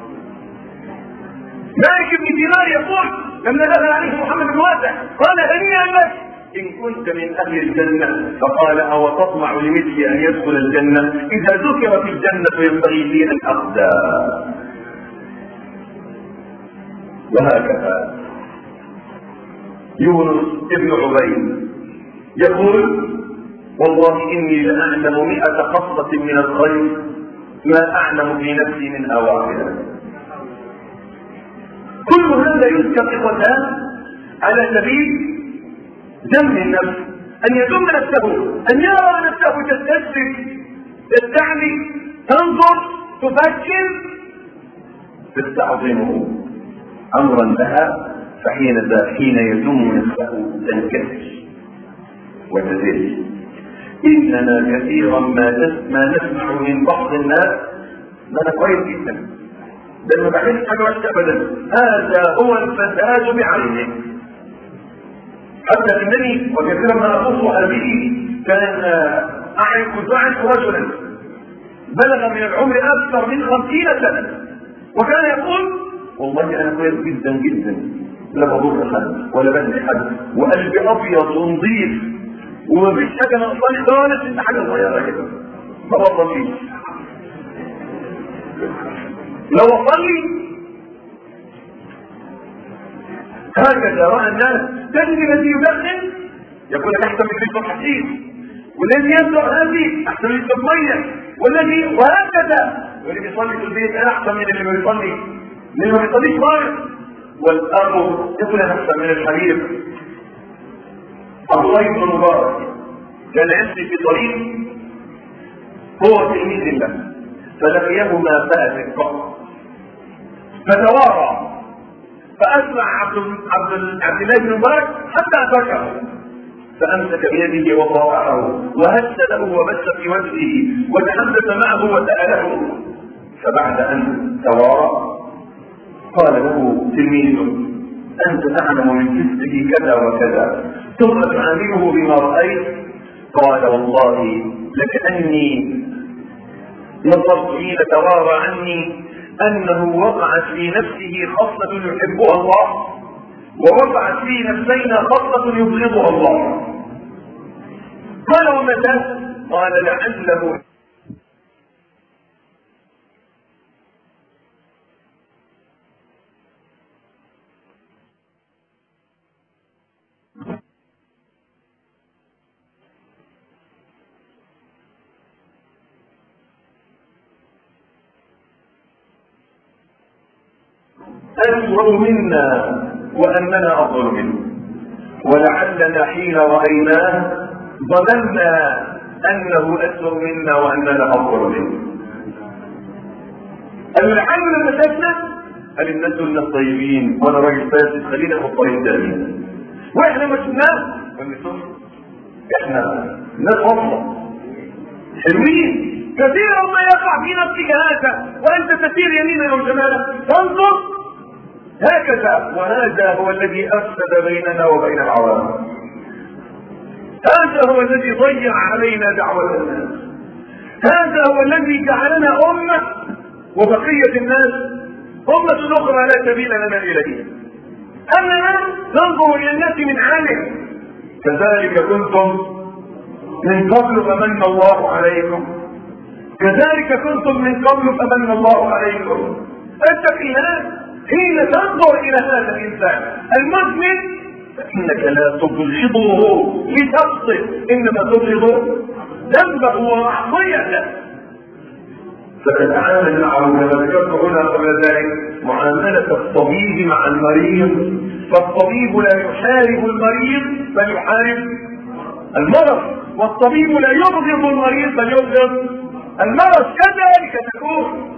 مالك بن دينار يقول: لما دخل عليه محمد بن واسع قال: هنيئا لك إن كنت من أهل الجنة. فقال: أو تطمع لمثلي أن يدخل الجنة؟ إذا ذكرت الجنة ينبغي لي أن أخدى. وهكذا يونس ابن عبيد يقول: والله إني لأعلم مئة خصلة من الخير ما أعلم في نفسي من أواخر. كل هذا يذكر إخوتان على سبيل ذم النفس، أن يذم نفسه، أن يرى نفسه تستسلم، تستعلي، تنظر، تفكر، تستعظمه أمرا لها. فحين حين يذم نفسه تنكسر وتذل. إننا كثيرا ما ما نسمع من بعض الناس: أنا كويس جدا، ده ما بحس حاجة وحشة أبدا، هذا هو الفساد بعينه. حتى إنني وكثيرا ما أقص هذه كان أعرف أعرف رجلا بلغ من العمر أكثر من خمسين سنة، وكان يقول: والله أنا كويس جدا جدا، لا بضر حد ولا بني حد، وقلبي أبيض ونظيف ومفيش حاجة ناقصاني خالص، إن حاجة صغيرة كده ما بطليش. لو أصلي هكذا رأى الناس. تجد الذي يدخن يقول لك: أحسن من يشرب حشيش، والذي يشرب هذه أحسن من يشرب مية، والذي وهكذا، واللي بيصلي في البيت أحسن من اللي ما بيصلي، اللي ما بيصليش خالص. والأب يقول: أنا أحسن من الحبيب. عبد الله بن مبارك كان يمشي في طريق هو تلميذ الله، فلقيهما فاسق فتوارى، فأسمع عبد عبد عبد الله بن مبارك حتى أتركه، فأمسك بيده وطاوعه وهز له وبث في وجهه وتحدث معه وسأله. فبعد أن توارى قال له تلميذه: أنت تعلم من فسقه كذا وكذا، ثم تعامله بما رأيت. قال: والله لكأني نظرت حين توارى عني أنه وقعت في نفسه خصلة يحبها الله، ووقعت في نفسينا خصلة يبغضها الله. قال: ومتى؟ قال: لعله أسوأ منا وأننا أفضل منه، ولعلنا حين رأيناه ظننا أنه أسوأ منا وأننا أفضل منه. لعلنا لما شفنا قال الناس دول الطيبين وأنا راجل فاسد خلينا في الطريق ده، وإحنا ما شفناه قال إحنا ناس أفضل حلوين. كثيرا ما يقع في نفسك هذا وأنت تسير يمينا أو شمالا تنظر هكذا، وهذا هو الذي أفسد بيننا وبين العوام. هذا هو الذي ضيع علينا دعوة الناس. هذا هو الذي جعلنا أمة وبقية الناس أمة أخرى لا سبيل لنا إليه. أننا ننظر إلى الناس من عالم. كذلك كنتم من قبل فمن الله عليكم، كذلك كنتم من قبل فمن الله عليكم. اتق الله حين تنظر الى هذا الانسان المذنب فانك لا تبغضه لشخصه، انما تبغض ذنبه ومعصيته. فتتعامل معه كما ذكرت هنا قبل ذلك معامله الطبيب مع المريض، فالطبيب لا يحارب المريض بل يحارب المرض، والطبيب لا يبغض المريض بل يبغض المرض. كذلك تكون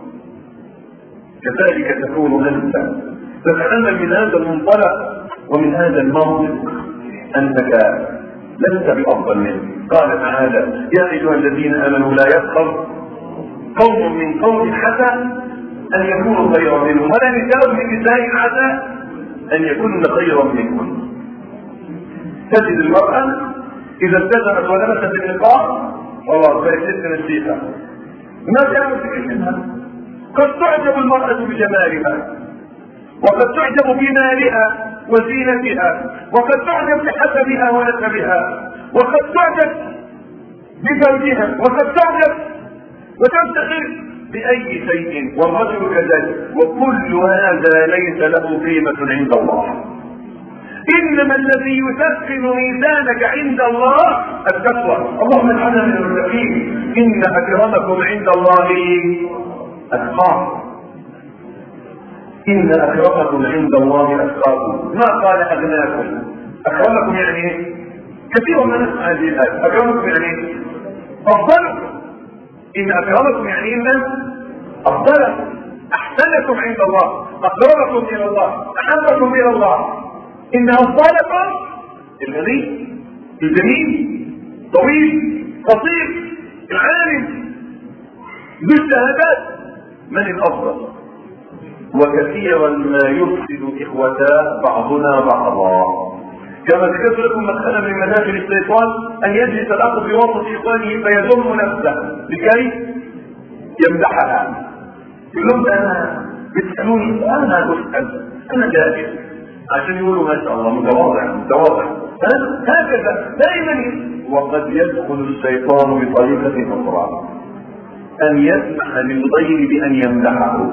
كذلك تكون انت تتعامل من هذا المنطلق ومن هذا الموضوع انك لست بافضل منه. قال تعالى يا ايها الذين امنوا لا يسخر قوم من قوم حتى ان يكونوا خيرا منهم ولا نساء من نساء حتى ان يكون خيرا منهم. تجد المرأة اذا التزمت ولبست النقاب خلاص بقت ست نسيئة ما تعرف تكلمها. قد تعجب المرأة بجمالها، وقد تعجب بمالها وزينتها، وقد تعجب بحسبها ونسبها، وقد تعجب بزوجها، وقد تعجب وتفتخر بأي شيء، والرجل كذلك. وكل هذا ليس له قيمة عند الله. إنما الذي يثقل ميزانك عند الله التقوى. اللهم اجعلنا من المتقين. إن أكرمكم عند الله أتقاكم. إن أكرمكم عند الله أتقاكم. ما قال أغناكم. أكرمكم يعني كثير ما نسمع هذه الآية. أكرمكم يعني أفضلكم. إن أكرمكم يعني إن أفضلكم أحسنكم عند الله، أقربكم إلى الله، أحبكم إلى الله. إن أفضلكم الغني الجميل طويل قصير العالم ذو الشهادات من الأفضل. وكثيرا ما يفسد إخوتا بعضنا بعضا. كما ذكرت لكم مدخلا من مداخل الشيطان أن يجلس الأخ في وسط إخوانه فيذم نفسه لكي يمدحها. يقول أنا بتسألوني أنا أسأل أنا جاهز عشان يقولوا ما شاء الله متواضع متواضع. هكذا دائما. وقد يدخل الشيطان بطريقة أخرى أن يسمح للغير بأن يمدحه.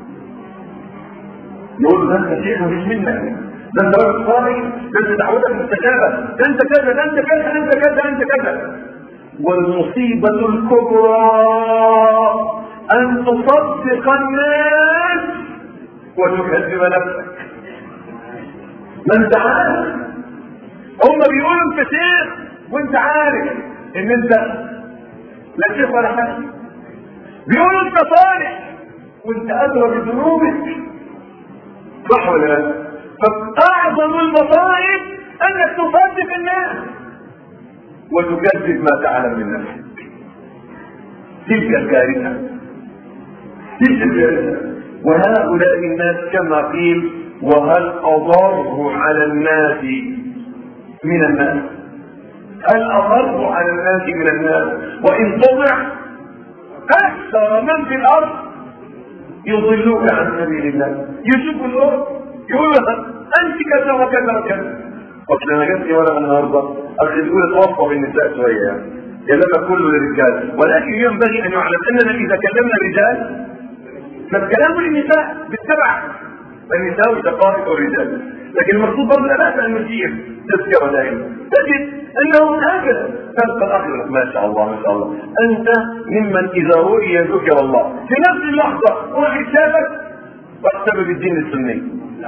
يقول ده انت شيخ مفيش منك، ده انت راجل صالح، ده انت دعوتك مستجابة، ده انت كذا ده انت كذا ده انت كذا ده انت كذا. والمصيبة الكبرى أن تصدق الناس وتكذب نفسك. ما انت عارف هم بيقولوا انت شيخ وانت عارف ان انت لا شيخ ولا حاجه. بيقولوا انت صالح وانت ادرى بذنوبك. صح ولا لا؟ فاعظم المصائب انك تصدق الناس وتكذب ما تعلم من نفسك. تلك الكارثه تلك الكارثه. وهؤلاء الناس كما قيل وهل أضر على الناس من الناس. هل أضر على الناس من الناس وإن تطع أكثر من في الأرض يضلوك عن سبيل الله. يشوف الأرض يقول أنت كذا وكذا وكذا. وقت أنا جبت ورقة النهارده أخي تقول اتوصى بالنساء شوية يعني كلامك كله للرجال، ولكن ينبغي أن يعلم أننا إذا كلمنا الرجال فالكلام للنساء بالتبع. النساء شقائق الرجال، لكن المقصود برضه لا بأس أن نشير تذكر دائما. تجد أنه هكذا تلقى الأخر ما شاء الله ما شاء الله أنت ممن إذا رؤي ذكر الله في نفس اللحظة واحد شافك واحتفل بالدين السني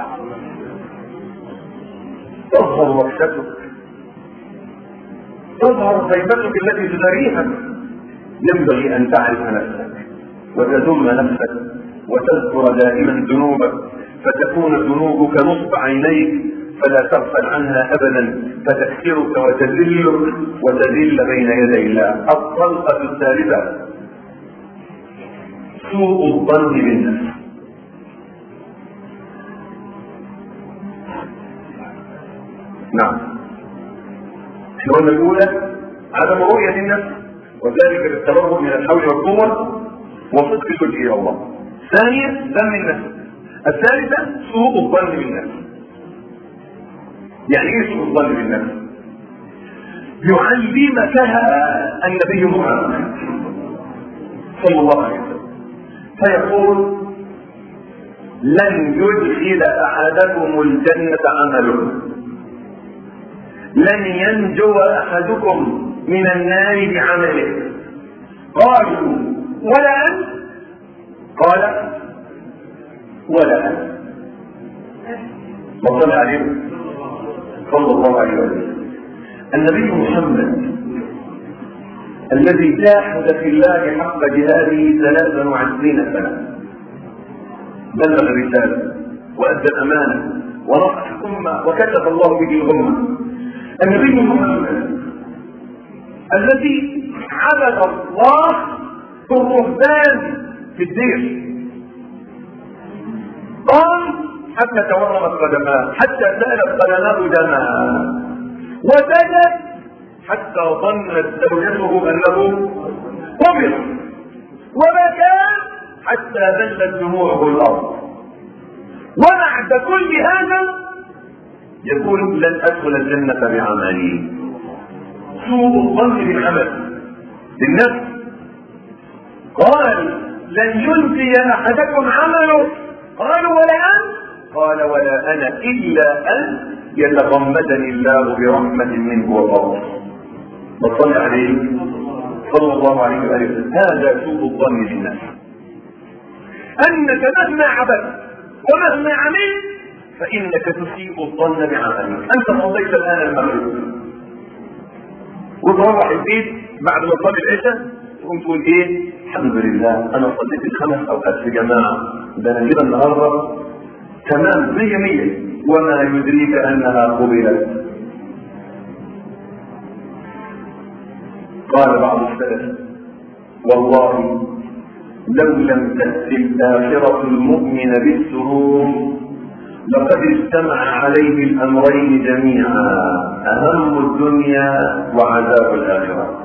تظهر وحشتك، تظهر هيبتك التي تداريها. ينبغي ان تعرف نفسك وتذم نفسك وتذكر دائما ذنوبك، فتكون ذنوبك نصب عينيك فلا تغفل عنها ابدا، فتكسرك وتذلك وتذل بين يدي الله. الطلقة الثالثة سوء الظن بالنفس. نعم، الحوالة الأولى عدم رؤية النفس، وذلك بالتبرؤ من الحول والقوة وصدق الوجه إلى الله. ثانيا ذم النفس. الثالثة سوء الظن بالنفس. يعني ايه سوء الظن بالنفس؟ يعلمكها النبي محمد صلى الله عليه وسلم فيقول لن يدخل احدكم الجنة عمله، لن ينجو احدكم من النار بعمله. قالوا ولا انت؟ قال ولا انت. وصل عليه صلى الله عليه وسلم. النبي محمد الذي جاهد في الله حق جهاده ثلاثا وعشرين سنة، بلغ الرسالة وأدى الأمانة ونصح الأمة وكتب الله به الأمة. النبي محمد الذي عبد الله في الرهبان في الدير، قال حتى تورمت قدماه، حتى سالت قدماه دماء، وسجد حتى ظنت زوجته انه قبض، وبكى حتى بلت دموعه الارض. وبعد كل هذا يقول لن ادخل الجنه بعملي. سوء الظن بالعمل بالنفس. قال لن ينجي احدكم عمله. قالوا ولا انت؟ قال ولا انا الا ان يتغمدني الله برحمه منه وفضل. وصل عليه صلى الله عليه وسلم. هذا سوء الظن بالنفس، انك مهما عبدت ومهما عملت فانك تسيء الظن بعملك. انت صليت الان المغرب وتروح البيت بعد ما تصلي العشاء تقوم تقول ايه؟ الحمد لله انا صليت الخمس اوقات في جماعه، ده انا كده النهارده تمام مية مية. وما يدريك انها قبلت. قال بعض السلف والله لو لم تأتي الآخرة المؤمن بالسرور لقد اجتمع عليه الأمرين جميعا، أهم الدنيا وعذاب الآخرة.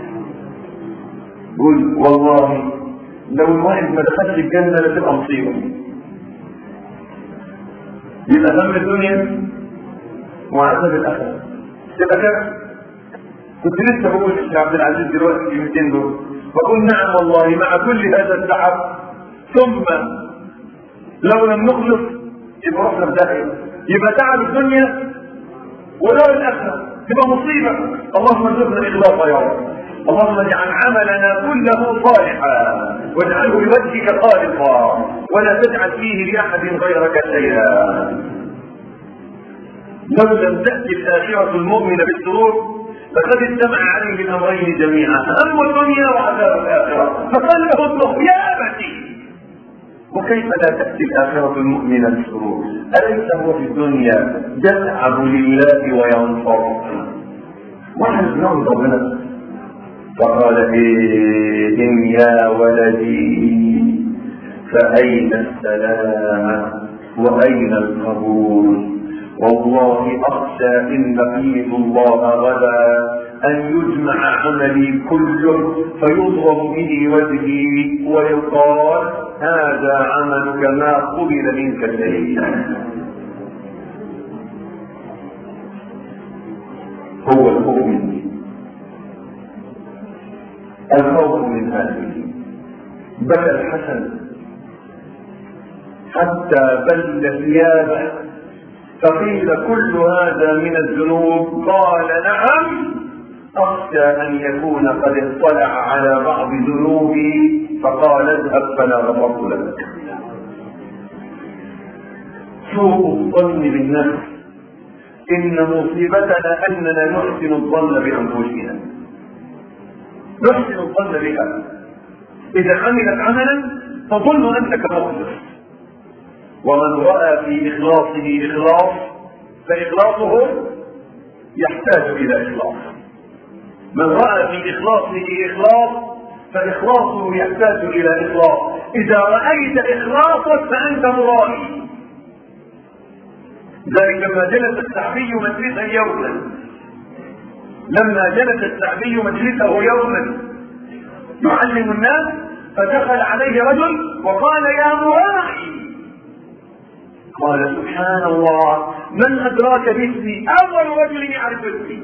قل والله لو الواحد ما دخلش الجنة لتبقى مصيبة. يبقى هم الدنيا وعذاب الآخرة تبقى كده. كنت لسه بقول للشيخ عبد العزيز دلوقتي الكلمتين دول، بقول نعم والله مع كل هذا التعب ثم لو لم نخلص يبقى رحنا في داهية، يبقى تعب الدنيا ودار الآخرة تبقى مصيبة. اللهم ارزقنا إخلاصا يا رب. اللهم اجعل عملنا كله صالحا واجعله لوجهك خالصا ولا تجعل فيه لأحد غيرك شيئا. لو لم تأتي الآخرة المؤمن بالسرور فقد اجتمع عليه الأمرين جميعا، أما الدنيا وعذاب الآخرة. فقال له ابنه يا أبتي وكيف لا تأتي الآخرة المؤمنة بالسرور؟ أليس هو في الدنيا يتعب لله وينصر وحد نعم ربنا؟ فقال إيه إن يا ولدي فأين السلامة وأين القبول؟ والله أخشى إن لقيت الله غدا أن يجمع عملي كله فيضرب به وجهي ويقال هذا عملك ما قبل منك شيء. هو الخوف مني، الخوف من هذه. بكى الحسن حتى بل ثيابه فقيل كل هذا من الذنوب؟ قال نعم أخشى أن يكون قد اطلع على بعض ذنوبي فقال اذهب فلا غفرت لك. سوء الظن بالنفس. إن مصيبتنا أننا نحسن الظن بأنفسنا، نحسن الظن بها. إذا عملت عملا تظن أنك مخلص، ومن رأى في إخلاصه إخلاص فإخلاصه يحتاج إلى إخلاص. من رأى في إخلاصه إخلاص فإخلاصه يحتاج إلى إخلاص. إذا رأيت إخلاصك فأنت مرائي. ذلك لما جلس الشعبي مجلسا يوما لما جلس الشعبي مجلسه يوما يعلم الناس، فدخل عليه رجل وقال: يا مرائي. قال: سبحان الله، من أدراك باسمي؟ أول رجل يعرف اسمي.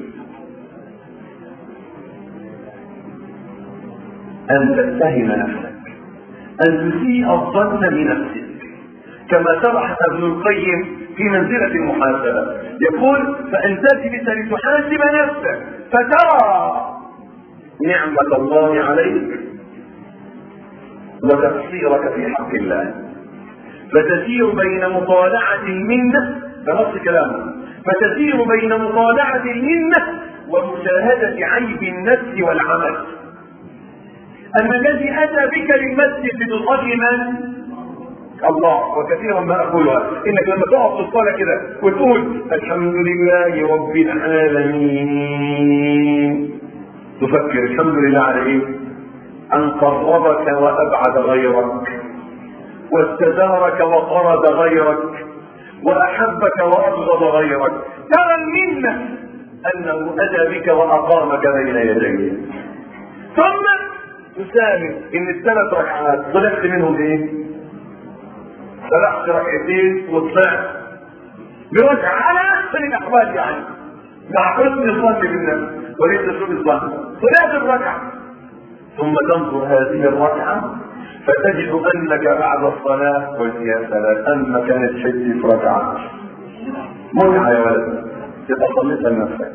أن تتهم نفسك، أن تسيء الظن بنفسك، كما شرح ابن القيم في منزلة المحاسبة. يقول: فأن تجلس لتحاسب نفسك فترى نعمة الله عليك وتقصيرك في حق الله، فتسير بين مطالعة المنة، بنص كلامه، فتسير بين مطالعة المنة ومشاهدة عيب النفس والعمل. أن الذي أتى بك للمسجد لتصلي من؟ الله. وكثيرا ما أقولها، إنك لما تقف في الصلاة كده وتقول الحمد لله رب العالمين، تفكر الحمد لله على إيه؟ أن قربك وأبعد غيرك، واستدارك وطرد غيرك، وأحبك وأبغض غيرك. ترى المنة أنه أتى بك وأقامك بين يديه. ثم تسامح إن الثلاث ركعات طلعت منهم إيه؟ طلعت ركعتين وطلعت بركعة على أحسن الأحوال، يعني مع حسن الظن بالنفس وليس سوء الظن. طلعت الركعة ثم تنظر هذه الركعة فتجد أنك بعد الصلاة قلت يا سلام أما كانت حتة ركعة متعة يا ولد، تبقى صليت لنفسك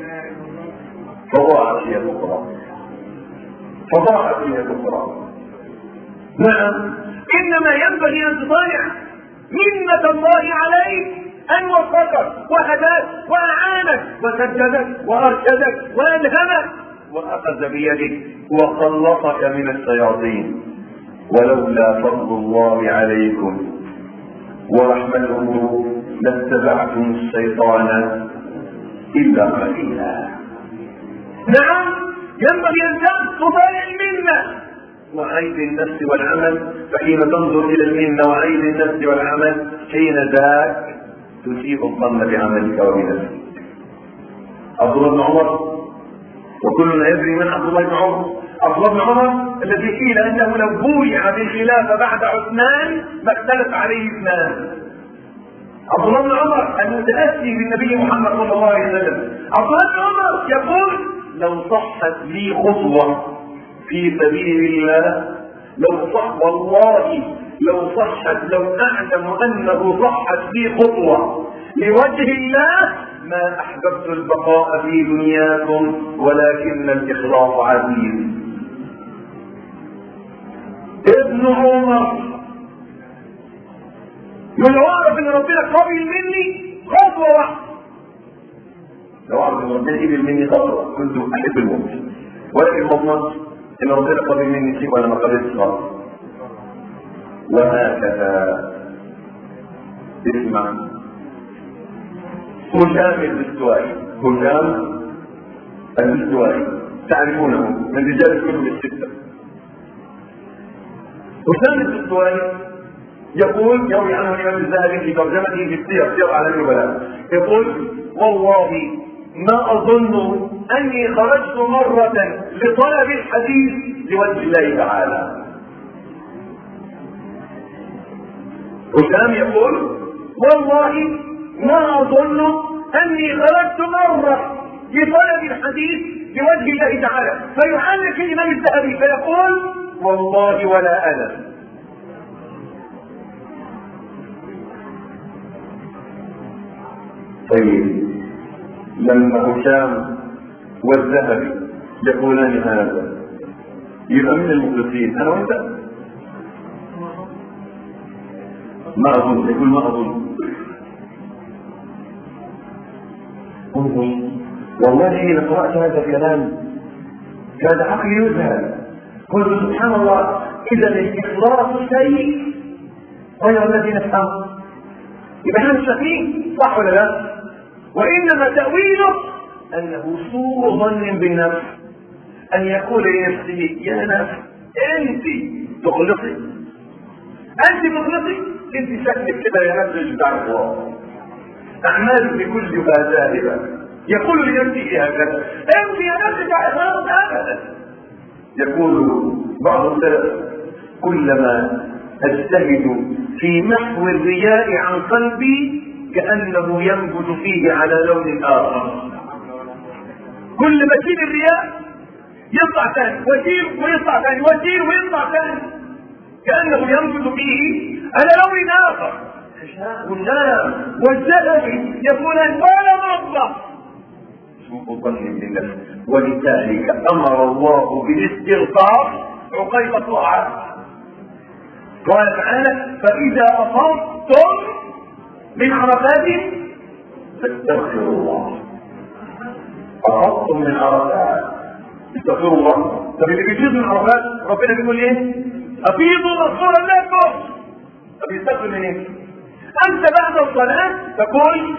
فضاعت هي الأخرى، فضاعت هي الأخرى. نعم، إنما ينبغي أن تضايع منة الله عليك، أن وفقك وهداك وأعانك وسددك وأرشدك وألهمك وأخذ بيدك وخلصك من الشياطين. ولولا فضل الله عليكم ورحمته لاتبعتم الشيطان إلا قليلا. نعم، ينبغي أن تضايع المنة وعيد النفس والعمل، فحين تنظر إلى المنة وعيد النفس والعمل حين ذاك تسيء الظن بعملك وبنفسك. عبد الله بن عمر، وكلنا يدري من عبد الله بن عمر. عبد الله بن عمر الذي قيل انه لو بويع بالخلافه بعد عثمان ما اختلف عليه اثنان. عبد الله بن عمر المتاسي بالنبي محمد صلى الله عليه وسلم. عبد الله بن عمر يقول: لو صحت لي خطوه في سبيل الله، لو صح والله لو صحت، لو اعلم انه صحت لي خطوه لوجه الله ما احببت البقاء في دنياكم ولكن الاخلاص عزيز. ابن عمر من اعرف ان ربنا قبل مني خطوه واحده، لو اعرف ان ربنا قبل مني خطوه كنت احب الموت، ولكن ما اضمنش ان ربنا قبل مني شيء وانا ما قبلتش خالص. وهكذا اسمع هشام الدستوائي، هشام الدستوائي تعرفونه من رجال الكتب الستة. هشام الدستوائي يقول، يروي عنه الإمام الذهبي في ترجمته في السير، سير أعلام النبلاء، يقول: والله ما أظن أني خرجت مرة لطلب الحديث لوجه الله تعالى. هشام يقول: والله ما أظن أني خرجت مرة لطلب الحديث لوجه الله تعالى. فيعلق الإمام الذهبي فيقول: والله ولا أنا. طيب، لما هشام والذهبي يقولان هذا يبقى من المخلصين أنا وأنت؟ ما أظن، يقول ما أظن. انظر والله حين قرأت هذا الكلام كان عقلي يذهل، قلت سبحان الله، إذا الإخلاص شيء غير الذي نفهمه، يبقى احنا مش فاهمين صح ولا لا؟ وإنما تأويله أنه سوء ظن بالنفس، أن يقول لنفسه يا نفس أنت تخلصي، أنت تخلصي، أنت شكلك كده يا نفس بتاع الله، أعمالك كلها ذاهبة، يقول لنفسه هكذا، أنت يا نفس بتاع إخلاص أبدا. يقول بعض السلف كلما أجتهد في محو الرياء عن قلبي كأنه ينبت فيه على لون آخر. كل ما تشيل الرياء يطلع ثاني، ويشيل ويطلع ثاني، ويشيل ويطلع ثاني، كأنه ينبت فيه على لون آخر. والنام والجهل يقولان ولا مرة سوء ظن بالنفس، ولذلك أمر الله بالاستغفار عقيب الطاعات. قال تعالى فإذا أفضتم من عرفات فاستغفروا الله. أفضتم من عرفات استغفروا الله. طب اللي بيجيز من عرفات ربنا بيقول ايه؟ أفيضوا مغفورا لكم. طب يستغفر من ايه؟ أنت بعد الصلاة تقول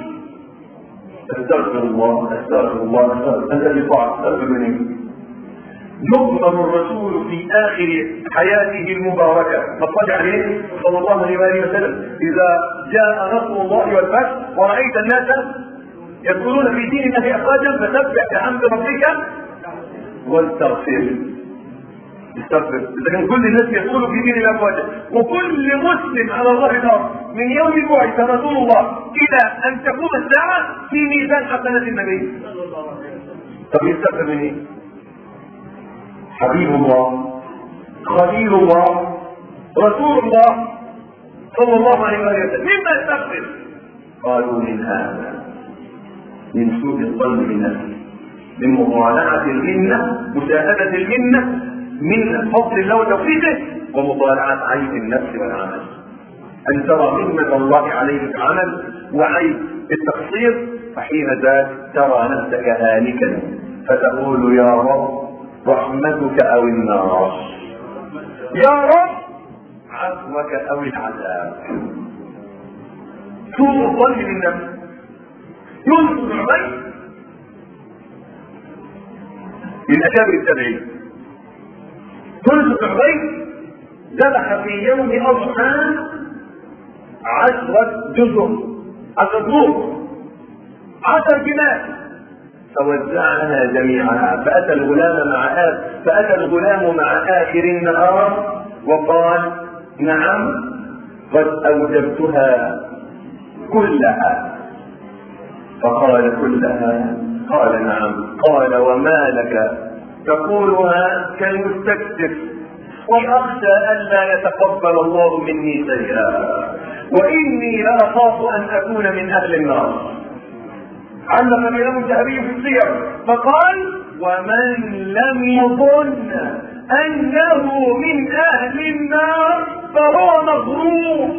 استغفر الله استغفر الله استغفر، أنت بطاعة استغفر من ايه؟ يؤمر الرسول في آخر حياته المباركة فصل عليه صلى الله عليه وسلم إذا جاء نصر الله والفتح ورأيت الناس يدخلون في دين الله أفواجا فسبح بحمد ربك واستغفر. استغفر إذا كان كل الناس يدخلوا في دين الله أفواجا، وكل مسلم على ظهر الأرض من يوم بعث رسول الله إلى أن تقوم الساعة في ميزان حسنات النبي. طب يستغفر من ايه؟ حبيب الله خليل الله رسول الله صلى الله عليه وسلم مما يستغفر؟ قالوا من هذا، من سوء الظن بالنفس، من مطالعة المنة، مشاهدة المنة من فضل الله وتوفيقه، ومطالعة عيب النفس والعمل، أن ترى منة الله عليك العمل وعيب التقصير، فحين ذاك ترى نفسك هالكا فتقول يا رب رحمتك أو النار، يا رب عفوك أو العذاب. سوء الظن بالنفس. يوسف بن عبيد من أكابر التابعين، يوسف بن عبيد ذبح في يوم أضحى عشرة جزر، عشرة جزر، عشر جمال، فوزعها جميعها، فأتى الغلام مع آخر فأتى الغلام مع آخر النهار وقال نعم قد أوجبتها كلها. فقال كلها؟ قال نعم. قال وما لك تقولها كالمستكثر وأخشى ألا يتقبل الله مني شيئا وإني لأخاف أن أكون من أهل النار. علق الإمام الذهبي في السير فقال ومن لم يظن أنه من أهل النار فهو مغرور،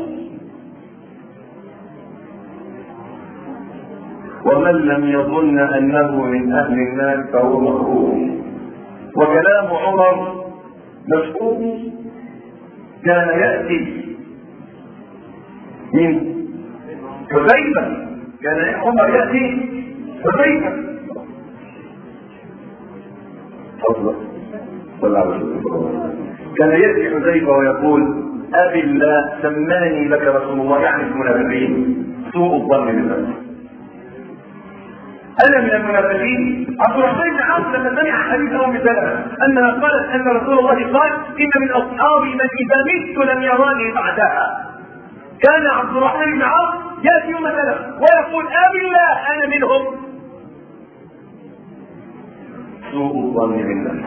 ومن لم يظن أنه من أهل النار فهو مغرور. وكلام عمر مشهور، كان يأتي من حذيفة، كان عمر يأتي حذيفة فضلا صلى الله عليه وسلم، كان يأتي حذيفة ويقول أبي الله سماني لك رسول الله، يعني المنافقين، سوء الظن بالله. أنا من المنافقين. عبد الرحمن بن عوف لما سمع حديث أم سلمة أنها قالت أن رسول الله قال إن من أصحابي من إذا مت لم يراني بعدها. كان عبد الرحمن بن عوف يأتي مثلا ويقول أبي الله أنا منهم. سوء الظن بالله،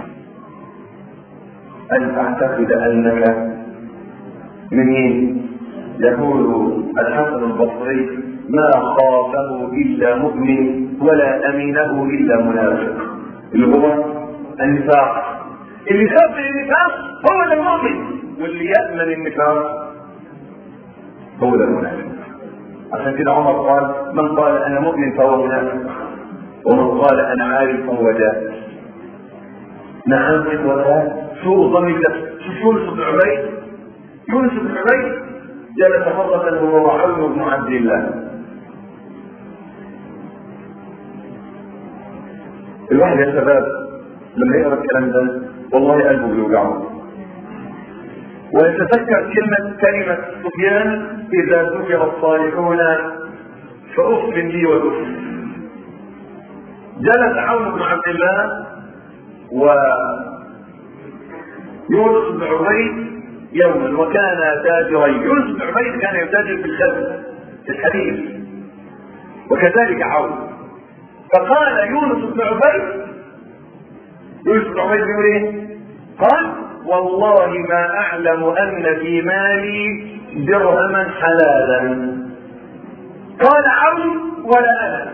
أن تعتقد أنك من مين؟ يقول الحسن البصري ما خافه إلا مؤمن ولا أمينه إلا منافق، اللي هو النفاق. اللي خاف النفاق هو المؤمن، واللي يأمن النفاق هو المنافق. عشان كده عمر قال من قال أنا مؤمن فهو منافق. ومن قال انا عارف فهو جاهل. نعم ولا شو ظن شو يونس بن عبيد يونس بن عبيد جلس مرة هو وعون بن عبد الله. الواحد يا شباب لما يقرا الكلام ده والله قلبه بيوجعه ويتذكر كلمة كلمة سفيان إذا ذكر الصالحون فأف لي وأف. جلس عون بن عبد الله ويونس بن عبيد يوما وكان تاجرين. يونس بن عبيد كان يتاجر في الخبز في الحديد وكذلك عون. فقال يونس بن عبيد يونس بن عبيد يقول ايه؟ قال والله ما اعلم ان في مالي درهما حلالا. قال عون ولا انا.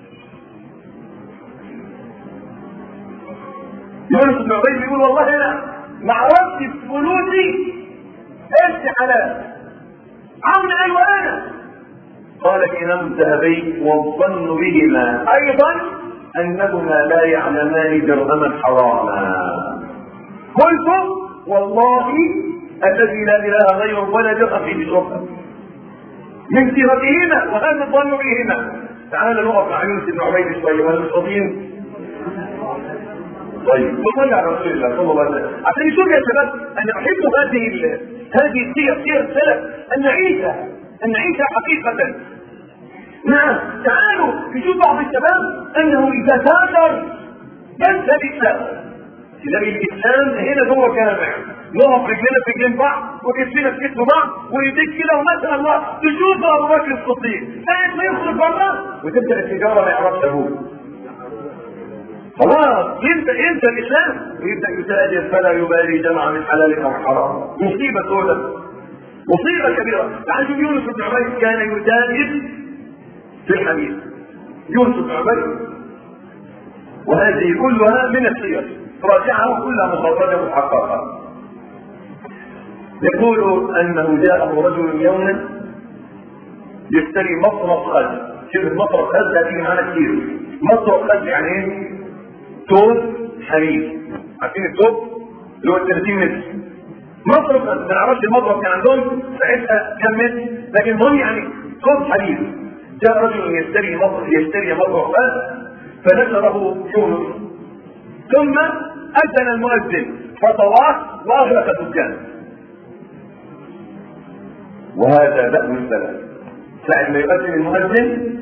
يونس بن عبيد يقول والله انا ما عرفت فلوسي ايش حلال. عون ايوه انا. قال الامام الذهبي والظن بهما ايضا انهما لا يعلمان درهما حراما. قلت والله الذي لا اله غيره ولا درهم في شرطه من سيرتهما وهذا الظن بهما. تعال نقف مع يونس بن عبيد شويه وهل مستطيعين؟ طيب وصلي على رسول الله صلى الله عليه وسلم عشان يشوف يا شباب انا احب هذه هذه السير سير السلف ان نعيشها ان نعيشها حقيقه. نعم تعالوا نشوف بعض الشباب انه اذا تاجر ينسى الاسلام. تلاقي الاسلام هنا جوه جامع نقف رجلنا في رجلين بعض وكتفنا في كتف بعض ويديك كده وما شاء الله تشوف ابو بكر الصديق ساعه ما يخرج بره وتبدا التجاره ما يعرفش ابوه. خلاص يبدا ينسى الاسلام ويبدا يتاجر فلا يبالي جمع من حلال او حرام. مصيبه سوداء مصيبه كبيره. تعال شوف يونس بن عبيد كان يتاجر في الحديث. يونس بن عبيد وهذه كلها من السير راجعها كلها مخرجه محققه. يقول انه جاءه رجل يوما يشتري مصرف خز. شوف مصرف خز هتيجي معانا كتير. مصرف خز يعني ايه؟ توب حديد. عارفين التوب اللي هو ثلاثين متر. مصرف خز ما نعرفش المصرف كان عندهم ساعتها كم متر لكن المهم يعني توب حديد. جاء رجل يشتري مصرف يشتري مصرف خز فنشره يونس ثم أذن المؤذن فطواه وأغلق الدكان. وهذا دأب السلف. ساعة ما يؤذن المؤذن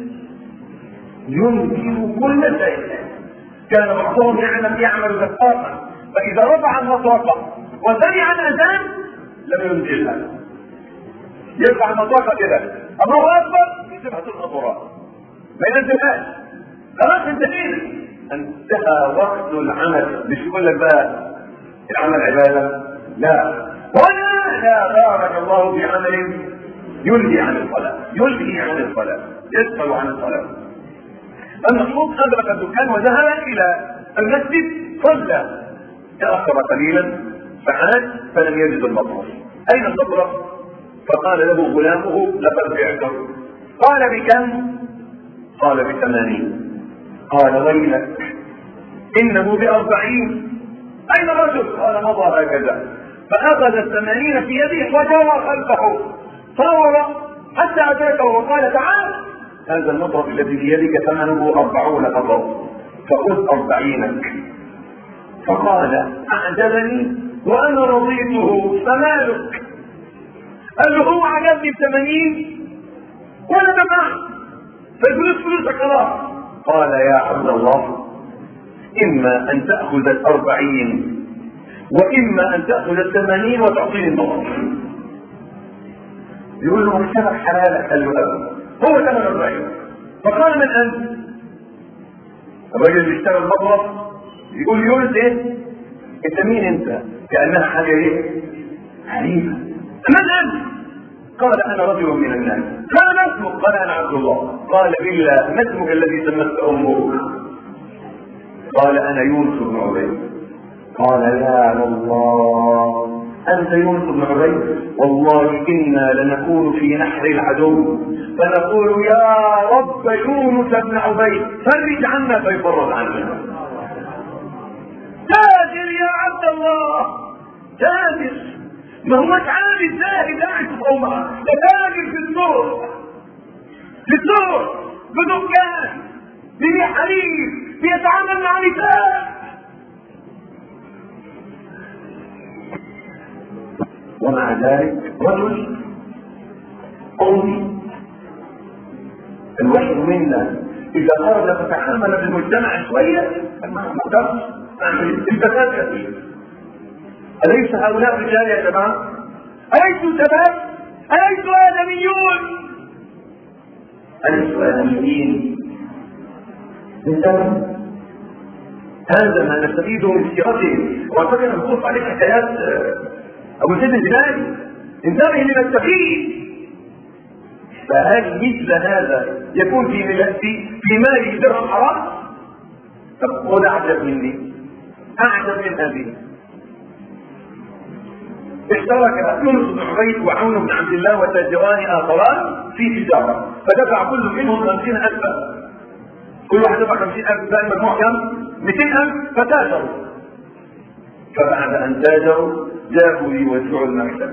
ينكر كل شيء. كان بعضهم يعلم يعمل دقاقا فإذا رفع المطرقة وسمع الأذان لم ينزلها. يرفع المطرقة كده الله أكبر يسيبها تلقى تراب ما ينزلهاش. خلاص انتهينا انتهى وقت العمل. مش يقول لك بقى العمل عباده لا ولا لا بارك الله في عمل يلهي عن الصلاه يلهي عن الصلاه يسأل عن الصلاه. المقصود أدرك الدكان وذهب إلى المسجد صلى تأخر قليلا فعاد فلم يجد المطرف. أين المطرف؟ فقال له غلامه لقد بعته. قال بكم؟ قال بثمانين. قال ويلك إنه بأربعين. أين الرجل؟ قال مضى هكذا. فأخذ الثمانين في يده وجرى خلفه صور حتى أدركه وقال تعال هذا المطرف الذي في يدك ثمنه أربعون فقط فخذ أربعينك. فقال أعجبني وأنا رضيته فمالك؟ قال له هو عجبني بثمانين وأنا دفعت فالفلوس فلوسك خلاص. قال يا عبد الله إما أن تأخذ الأربعين وإما أن تأخذ الثمانين وتعطيني المطرف. يقول له مكتبك حلالك. قال له أبدا هو ثمن الأربعين. فقال من أنت؟ الرجل اللي اشترى المطرف يقول يونس ايه؟ انت مين انت؟ كأنها حاجة ايه؟ غريبة. من أنت؟ قال أنا رجل من الناس. قال ما اسمك؟ قال أنا عبد الله. قال إلا ما اسمك الذي سمت أمك؟ قال أنا يونس بن عبيد. قال يا الله أنت يونس بن عبيد؟ والله إنا لنكون في نحر العدو فنقول يا رب يونس بن عبيد فرج عنا فيفرج عنا. تاجر يا عبد الله، تاجر، ما هو عالي زاهد قاعد في قومها، ده تاجر في السوق، في السوق بدكان بيبيع حليب بيتعامل مع نساء. ومع ذلك رجل قومي. الواحد منا اذا خرج فتعامل بالمجتمع شويه ما قدرش الفساد كثير. اليس هؤلاء رجال يا جماعه؟ اليسوا شباب؟ اليسوا ادميون؟ اليسوا ادميين؟ انتبه، هذا ما نستفيده من سيرته. واعتقد ان نقص عليك حكايات ابو سيد الجبالي، انتبه لنستفيد. فهل مثل هذا يكون في في في ماله درهم حرام؟ طب خذ اعجب مني، اعجب من هذه. اشترك يونس بن عبيد وعون بن عبد الله وتاجران اخران في تجاره، فدفع كل منهم خمسين الفا، كل واحد دفع خمسين الف، بقى المجموع كم؟ مئتين الف، فتاجروا. فبعد ان تاجروا جاءوا ليوزعوا المكسب،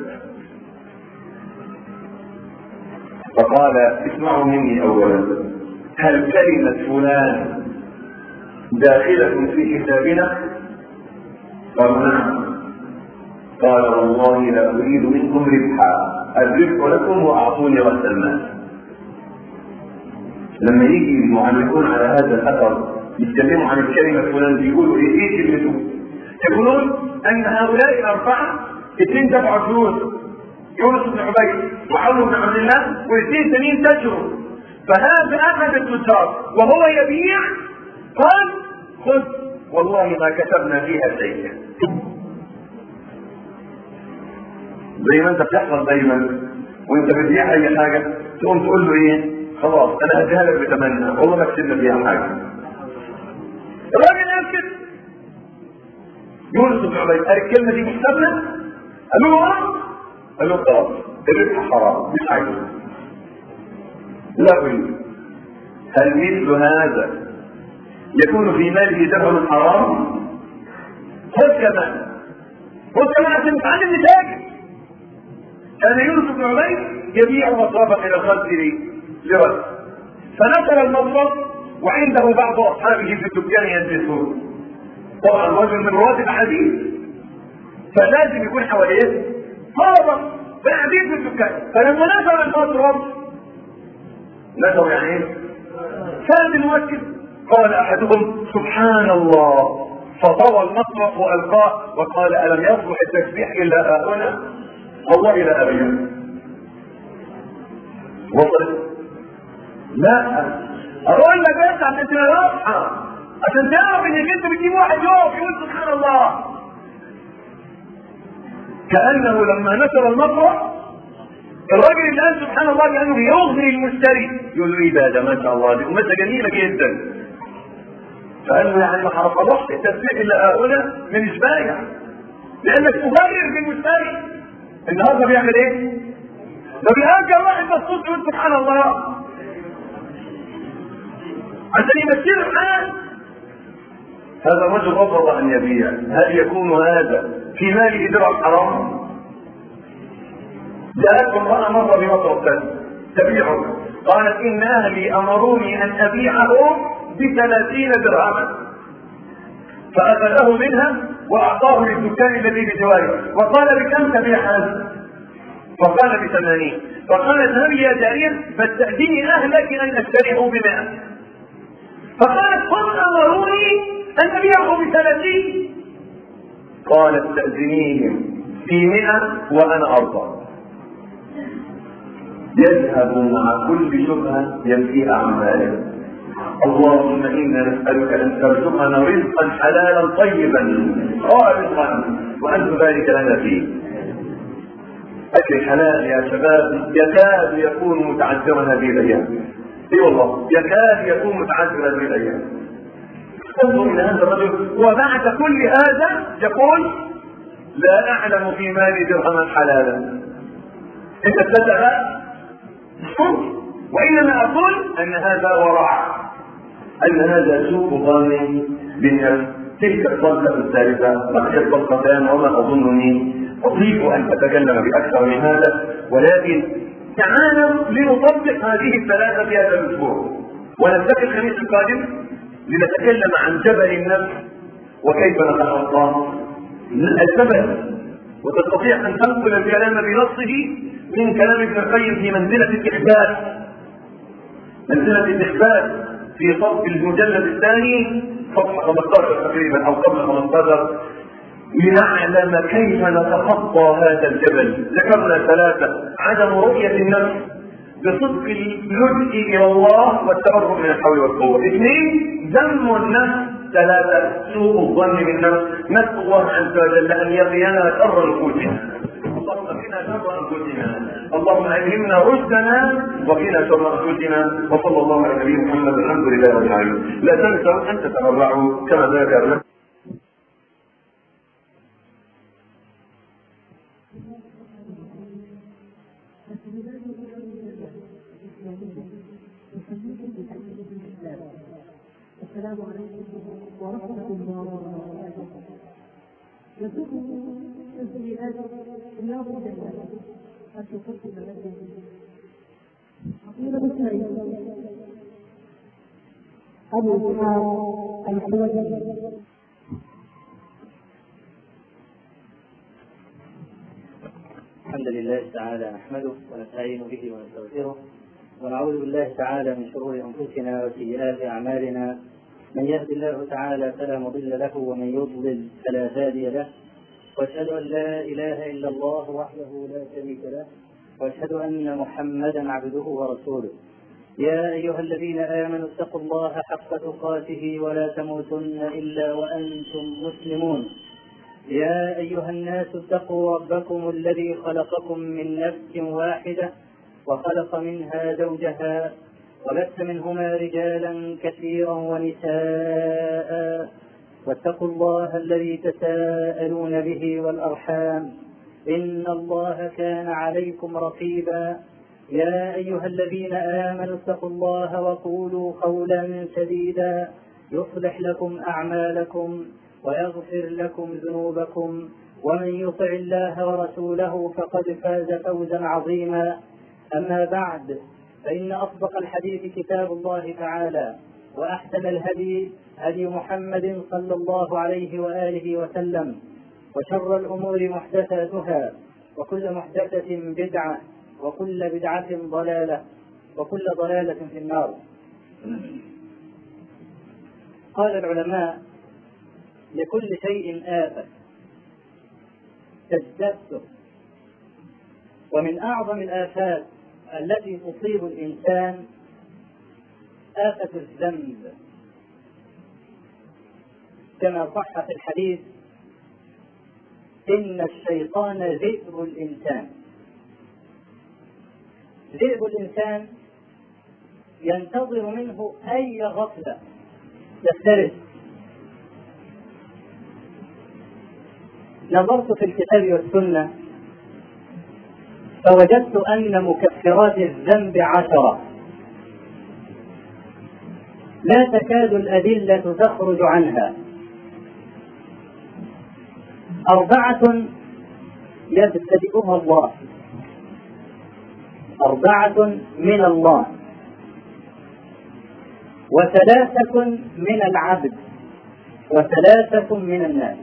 فقال اسمعوا مني اولا، هل كلمة فلان داخلة في حسابنا؟ قالوا نعم. قال والله لا اريد منكم ربحا، الربح لكم واعطوني راس المال. لما يجي المعلقون على هذا الاثر يتكلموا عن الكلمة فلان بيقولوا ايه؟ ايه كلمته؟ يقولون ان هؤلاء الاربعة اثنين دفعوا فلوس، يونس بن عبيد وعون بن عبد الله، والاثنين ثانيين تاجروا. فهذا احد التجار وهو يبيع قال خذ والله ما كتبنا فيها شيء. زي ما انت بتحصل دايما وانت بتبيع اي حاجه تقوم تقول له ايه؟ خلاص انا هديها لك بتمنى والله ما كتبنا فيها حاجه. الراجل قال كده، يونس بن عبيد قال الكلمه دي مش حسابنا؟ قالوا له اه. قال له خلاص الربح حرام مش عايزه. لا أريد. هل مثل هذا يكون في ماله درهم حرام؟ خذ كمان، خذ كمان عشان نتعلم نتاجر. كان يونس بن عبيد يبيع مصرفا الى الخلق لرجل، فنزل المصرف وعنده بعض اصحابه في الدكان يجلسون. طبعا الرجل من رواد الاحاديث فلازم يكون حواليه طلبه قاعدين في الدكان. فلما نزل المصرف، نزل يعني ايه؟ كان المؤكد قال احدهم سبحان الله، فطوى المصرف والقاه وقال الم يصلح التسبيح الا هنا؟ والله لا ابيع. وصلت؟ لا اقول لك بس عشان تبقى عشان تعرف انك انت بتجيب واحد يقف يقول سبحان الله. كانه لما نشر المصرف الراجل اللي قال سبحان الله كانه يغني المشتري، يقول له ايه ده ده ما شاء الله دي قماشه جميله جدا. فقال له يعني ما حرصتش التسبيح الا هنا من البايع، لانك تغير في المشتري. النهارده بيعمل ايه؟ ده بيأجر واحد مخصوص يقول سبحان الله عشان يمثله الحال. هذا الرجل رفض ان يبيع. هل يكون هذا في ماله درهم حرام؟ جاءت امرأة مرة بمطرب ثاني تبيعه، قالت ان اهلي امروني ان ابيعه بثلاثين درهما، فاخذه منها واعطاه للدكان الذي بجواره وقال بكم تبيع هذا؟ فقال بثمانين. فقالت هل يا جارية فاستأذني اهلك ان اشتريه بمئة. فقالت قد امروني ان ابيعه بثلاثين. قال استأذنيهم في مئة وانا ارضى. يذهب مع كل شبهة ينفي اعماله. اللهم انا نسألك ان ترزقنا رزقا حلالا طيبا خالصا وان تبارك لنا فيه. اكل الحلال يا شباب يكاد يكون متعذرا هذه الايام. اي والله يكاد يكون متعذرا هذه الايام. انظر الى هذا الرجل وبعد كل هذا يقول لا أعلم في مالي درهما حلالا. أنت تصدق بقى؟ وإنما أقول أن هذا ورع، أن هذا سوء ظن بالنفس. تلك الطلقة الثالثة بقي الطلقتان، وما أظنني أطيق أن أتكلم بأكثر من هذا، ولكن تعالوا لنطبق هذه الثلاثة في هذا الأسبوع، ونلتقي الخميس القادم لنتكلم عن جبل النفس وكيف نتخطاه الجبل، وتستطيع أن تنقل الكلام بنصه من كلام ابن القيم في منزلة الإحباس، منزلة الإحباس في صف المجلد الثاني صفحة خمسة عشر تقريبا أو قبل خمسة عشر، لنعلم كيف نتخطى هذا الجبل. ذكرنا ثلاثة: عدم رؤية النفس بصدق اللجوء إلى الله والتبرؤ من الحول والقوة. اثنين: ذم النفس. ثلاثة: سوء الظن بالنفس. نسأل الله عز وجل أن يقينا شر نفوسنا. اللهم قنا شر أنفسنا، اللهم ألهمنا رشدنا وقنا شر أنفسنا. وصلى الله على نبينا محمد، الحمد لله رب العالمين. لا تنسوا أن تتبرعوا كما ذكرنا.
السلام عليكم ورحمة الله وبركاته. يسوق السيدات الناظر جدا الشكر في المسجد حقيقة الشريف أبو إسحاق الحوجي.
الحمد لله تعالى نحمده ونستعين به ونستغفره، ونعوذ بالله تعالى من شرور أنفسنا وسيئات أعمالنا. من يهد الله تعالى فلا مضل له، ومن يضلل فلا هادي له. واشهد ان لا اله الا الله وحده لا شريك له، واشهد ان محمدا عبده ورسوله. يا ايها الذين امنوا اتقوا الله حق تقاته ولا تموتن الا وانتم مسلمون. يا ايها الناس اتقوا ربكم الذي خلقكم من نفس واحده وخلق منها زوجها وبث منهما رجالا كثيرا ونساء، واتقوا الله الذي تساءلون به والأرحام إن الله كان عليكم رقيبا. يا أيها الذين آمنوا اتقوا الله وقولوا قولا سديدا يصلح لكم أعمالكم ويغفر لكم ذنوبكم، ومن يطع الله ورسوله فقد فاز فوزا عظيما. أما بعد، فإن أصدق الحديث كتاب الله تعالى، وأحسن الهدي هدي محمد صلى الله عليه وآله وسلم، وشر الأمور محدثاتها، وكل محدثة بدعة، وكل بدعة ضلالة، وكل ضلالة في النار. قال العلماء: لكل شيء آفة تجدد، ومن أعظم الآفات التي تصيب الإنسان آفة الذنب، كما صح في الحديث: إن الشيطان ذئب الإنسان. ذئب الإنسان ينتظر منه أي غفلة تفترس. نظرت في الكتاب والسنة فوجدت أن مكفرات الذنب عشرة، لا تكاد الأدلة تخرج عنها. أربعة يبتدئها الله، أربعة من الله، وثلاثة من العبد، وثلاثة من الناس.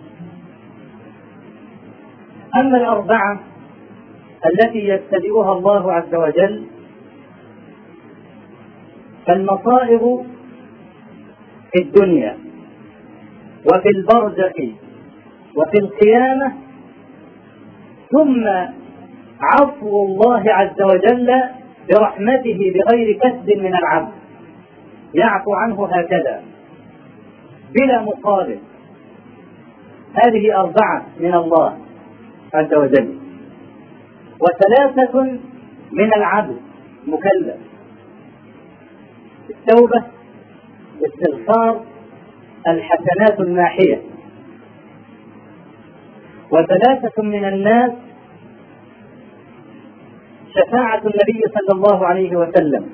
أما الأربعة التي يبتدئها الله عز وجل فالمصائب في الدنيا وفي البرزخ وفي القيامة، ثم عفو الله عز وجل برحمته بغير كسب من العبد، يعفو عنه هكذا بلا مقابل. هذه أربعة من الله عز وجل، وثلاثة من العبد مكلف: التوبة، الاستغفار، الحسنات الماحية. وثلاثة من الناس شفاعة النبي صلى الله عليه وسلم،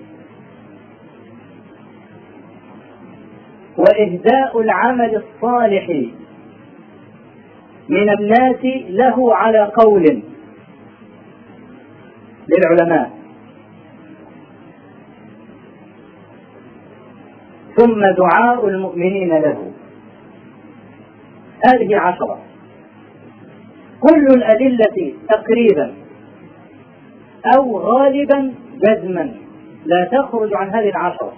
وإهداء العمل الصالح من الناس له على قول للعلماء، ثم دعاء المؤمنين له. هذه عشرة، كل الأدلة تقريبا أو غالبا جزما لا تخرج عن هذه العشرة.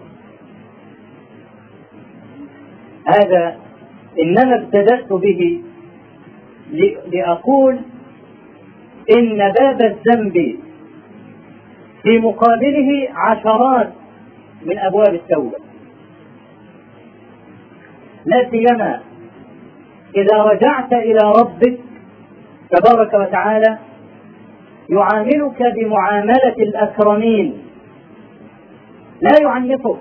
هذا إنما ابتدأت به لأقول إن باب الذنب في مقابله عشرات من أبواب التوبة، لا سيما إذا رجعت إلى ربك تبارك وتعالى يعاملك بمعاملة الأكرمين، لا يعنفك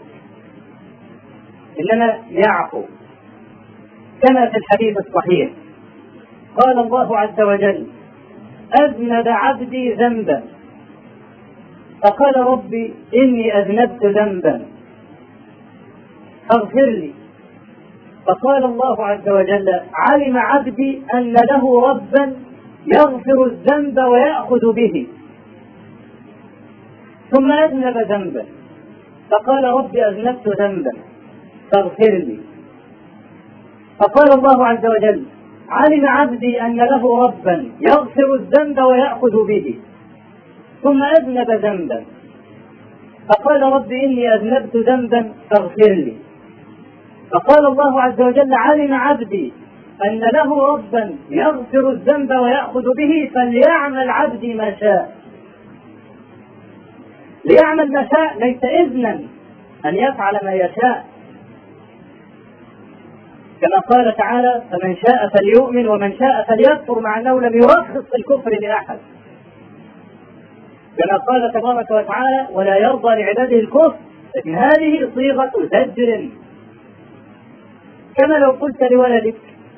إنما يعفو، كما في الحديث الصحيح قال الله عز وجل: أذنب عبدي ذنبا فقال ربي إني أذنبت ذنبا فاغفر لي، فقال الله عز وجل: علم عبدي أن له ربا يغفر الذنب ويأخذ به، ثم أذنب ذنبا فقال ربي أذنبت ذنبا فاغفر لي، فقال الله عز وجل: علم عبدي أن له ربا يغفر الذنب ويأخذ به، ثم أذنب ذنبا فقال ربي إني أذنبت ذنبا فاغفر لي، فقال الله عز وجل: علم عبدي أن له ربا يغفر الذنب ويأخذ به فليعمل عبدي ما شاء. ليعمل ما شاء ليس إذنا أن يفعل ما يشاء، كما قال تعالى: فمن شاء فليؤمن ومن شاء فليكفر، مع أنه لم يرخص الكفر لأحد، كما قال تبارك وتعالى: ولا يرضى لعباده الكفر، لكن هذه صيغة زجر. كما لو قلت لولدك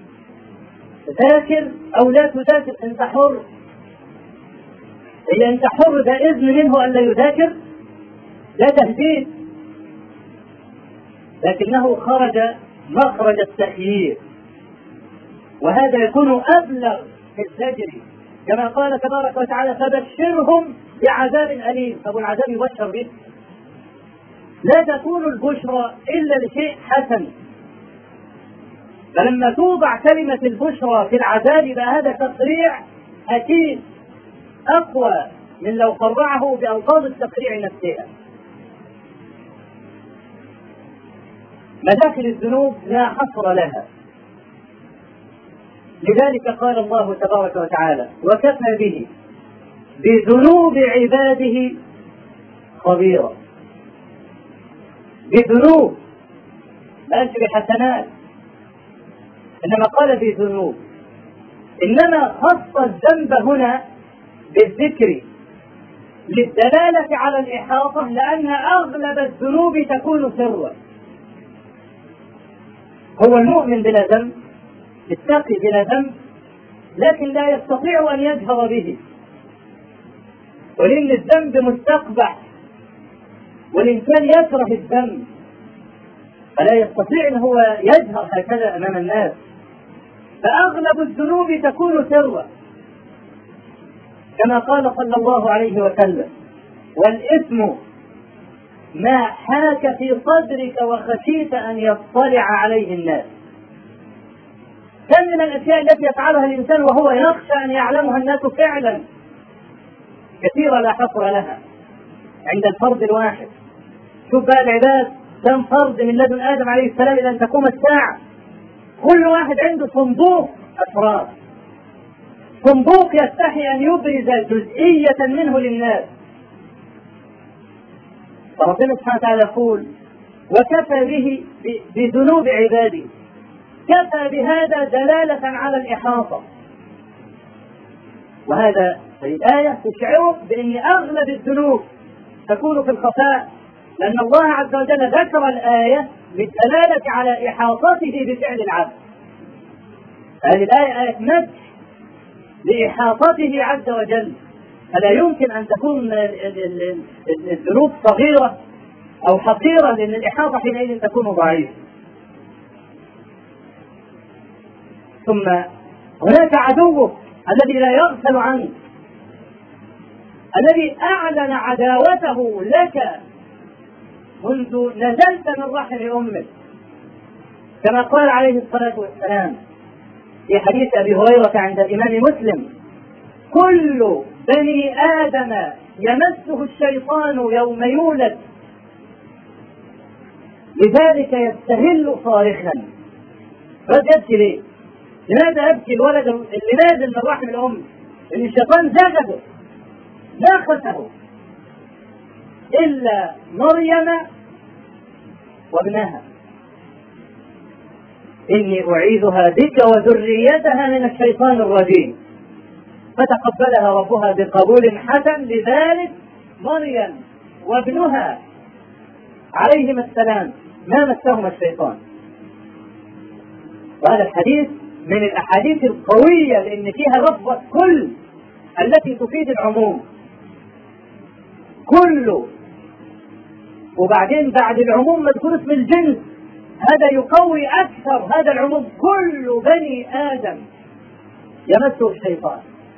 ذاكر أو لا تذاكر أنت حر، هي أنت حر ده إذن منه أن لا يذاكر، لا تهديد، لكنه خرج مخرج التخيير، وهذا يكون أبلغ في الزجر، كما قال تبارك وتعالى: فبشرهم بعذاب أليم. أبو العذاب يبشر به، لا تكون البشرى إلا لشيء حسن، فلما توضع كلمة البشرى في العذاب يبقى هذا تقريع أكيد أقوى من لو قرعه بألفاظ التقريع نفسها. مداخل الذنوب لا حصر لها، لذلك قال الله تبارك وتعالى: وكفى به بذنوب عباده خبيرا. بذنوب، لا قالش بحسنات، إنما قال بذنوب، إنما خص الذنب هنا بالذكر للدلالة على الإحاطة، لأن أغلب الذنوب تكون سرا. هو المؤمن بلا ذنب، التقي بلا ذنب، لكن لا يستطيع أن يجهر به، ولأن الذنب مستقبح، والإنسان يكره الذنب فلا يستطيع أن هو يجهر هكذا أمام الناس، فأغلب الذنوب تكون سرا، كما قال صلى الله عليه وسلم: والإثم ما حاك في صدرك وخشيت أن يطلع عليه الناس. كم من الأشياء التي يفعلها الإنسان وهو يخشى أن يعلمها الناس فعلا كثيرة لا حصر لها عند الفرد الواحد. شوف بقى العباد، كم فرد من لدن آدم عليه السلام إلى أن تقوم الساعة، كل واحد عنده صندوق أسرار، صندوق يستحي أن يبرز جزئية منه للناس. فربنا سبحانه وتعالى يقول: وكفى به بذنوب عباده. كفى بهذا دلالة على الإحاطة، وهذا الآية تشعر بأن أغلب الذنوب تكون في الخفاء، لأن الله عز وجل ذكر الآية للدلالة على إحاطته بفعل العبد. هذه الآية آية مدح لإحاطته عز وجل. فلا يمكن أن تكون الذنوب صغيرة أو حقيرة، لأن الإحاطة حينئذ تكون ضعيفة. ثم هناك عدوك الذي لا يغفل عنك، الذي أعلن عداوته لك منذ نزلت من رحم أمك، كما قال عليه الصلاة والسلام في حديث أبي هريرة عند الإمام مسلم: كل بني آدم يمسه الشيطان يوم يولد، لذلك يستهل صارخا. قد يبكي ليه؟ لماذا يبكي الولد اللي نازل من رحم الأم؟ لأن الشيطان زغده ناخته، إلا مريم وابنها إني أعيذها بك وذريتها من الشيطان الرجيم، فتقبلها ربها بقبول حسن. لذلك مريم وابنها عليهما السلام ما مسهما الشيطان. وهذا الحديث من الأحاديث القوية، لأن فيها لفظة كل التي تفيد العموم، كل، وبعدين بعد العموم مذكور اسم الجنس، هذا يقوي أكثر هذا العموم. كل بني آدم يمسه الشيطان.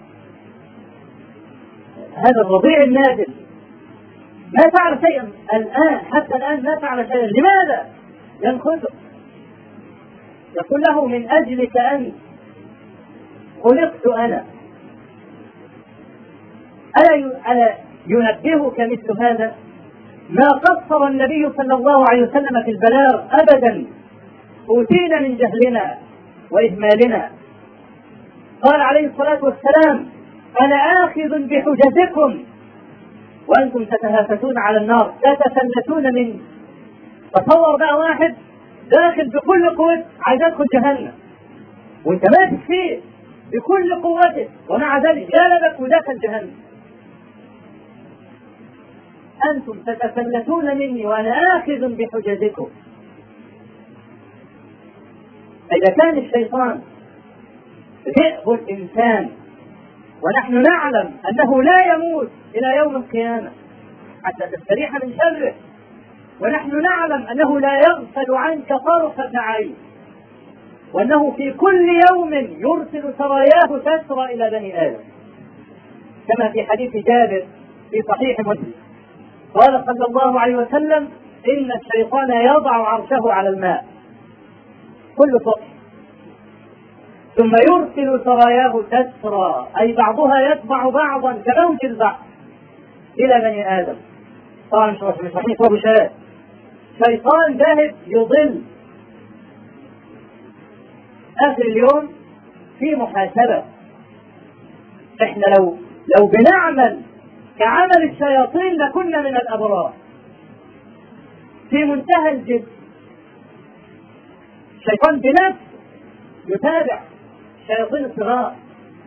هذا الرضيع النادل ما فعل شيئا الآن، حتى الآن ما فعل شيئا. لماذا؟ ينخذه، يقول له: من أجلك أنت خلقت أنا. ألا ينبهك مثل هذا؟ ما قصر النبي صلى الله عليه وسلم في البلاغ أبدا. أوتينا من جهلنا وإهمالنا. قال عليه الصلاة والسلام: أنا آخذ بحجتكم وأنتم تتهافتون على النار تتفلتون مني. تصور بقى واحد داخل بكل قوته عايز يدخل جهنم، وانت ماسك فيه بكل قوته، ومع ذلك غلبك ودخل جهنم. أنتم تتفلتون مني وأنا آخذ بحجتكم. إذا كان الشيطان ذئب الإنسان، ونحن نعلم أنه لا يموت إلى يوم القيامة حتى تستريح من شره، ونحن نعلم أنه لا يغفل عنك طرفة عين، وأنه في كل يوم يرسل سراياه تسرى إلى بني آدم، كما في حديث جابر في صحيح مسلم قال صلى الله عليه وسلم: إن الشيطان يضع عرشه على الماء كل صبح، ثم يرسل سراياه تسرى، أي بعضها يتبع بعضا كموج البحر إلى بني آدم. طبعا مش صحيح أبو شهاد، شيطان ذاهب يضل. آخر اليوم في محاسبة. إحنا لو لو بنعمل كعمل الشياطين لكنا من الأبرار في منتهى الجد. الشيطان بنفسه يتابع الشياطين الصغار،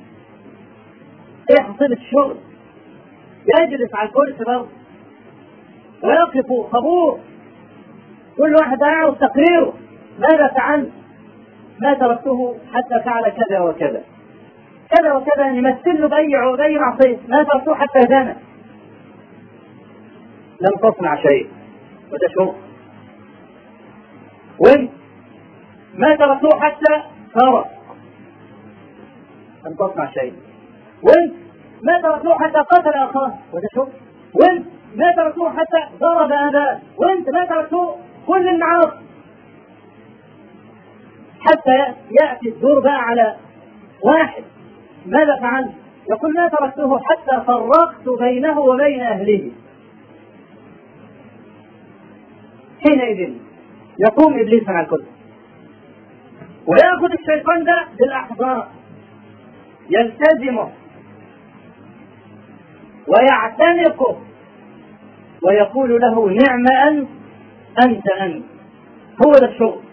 ايه حصيلة الشغل، يجلس على الكرسي برضه ويقف خبور، كل واحد يعرف تقريره، ماذا فعلت؟ ما تركته حتى فعل كذا وكذا كذا وكذا، يمثل له بأي بأي معصية، ما تركته حتى زنى، لم تصنع شيء وده شغل. وانت ما تركته حتى سرق، لم تصنع شيء. وانت ما تركته حتى قتل أخاه وده شغل. وانت ما تركته حتى ضرب أباه. وانت ما تركته كل المعاصي، حتى يأتي الدور بقى على واحد ماذا فعلت؟ يقول: ما تركته حتى فرقت بينه وبين أهله. حينئذ يقوم إبليس مع الكل ويأخذ الشيطان ده بالأحضان، يلتزمه ويعتنقه ويقول له: نعم أنت أنت أنت. هو ده الشغل.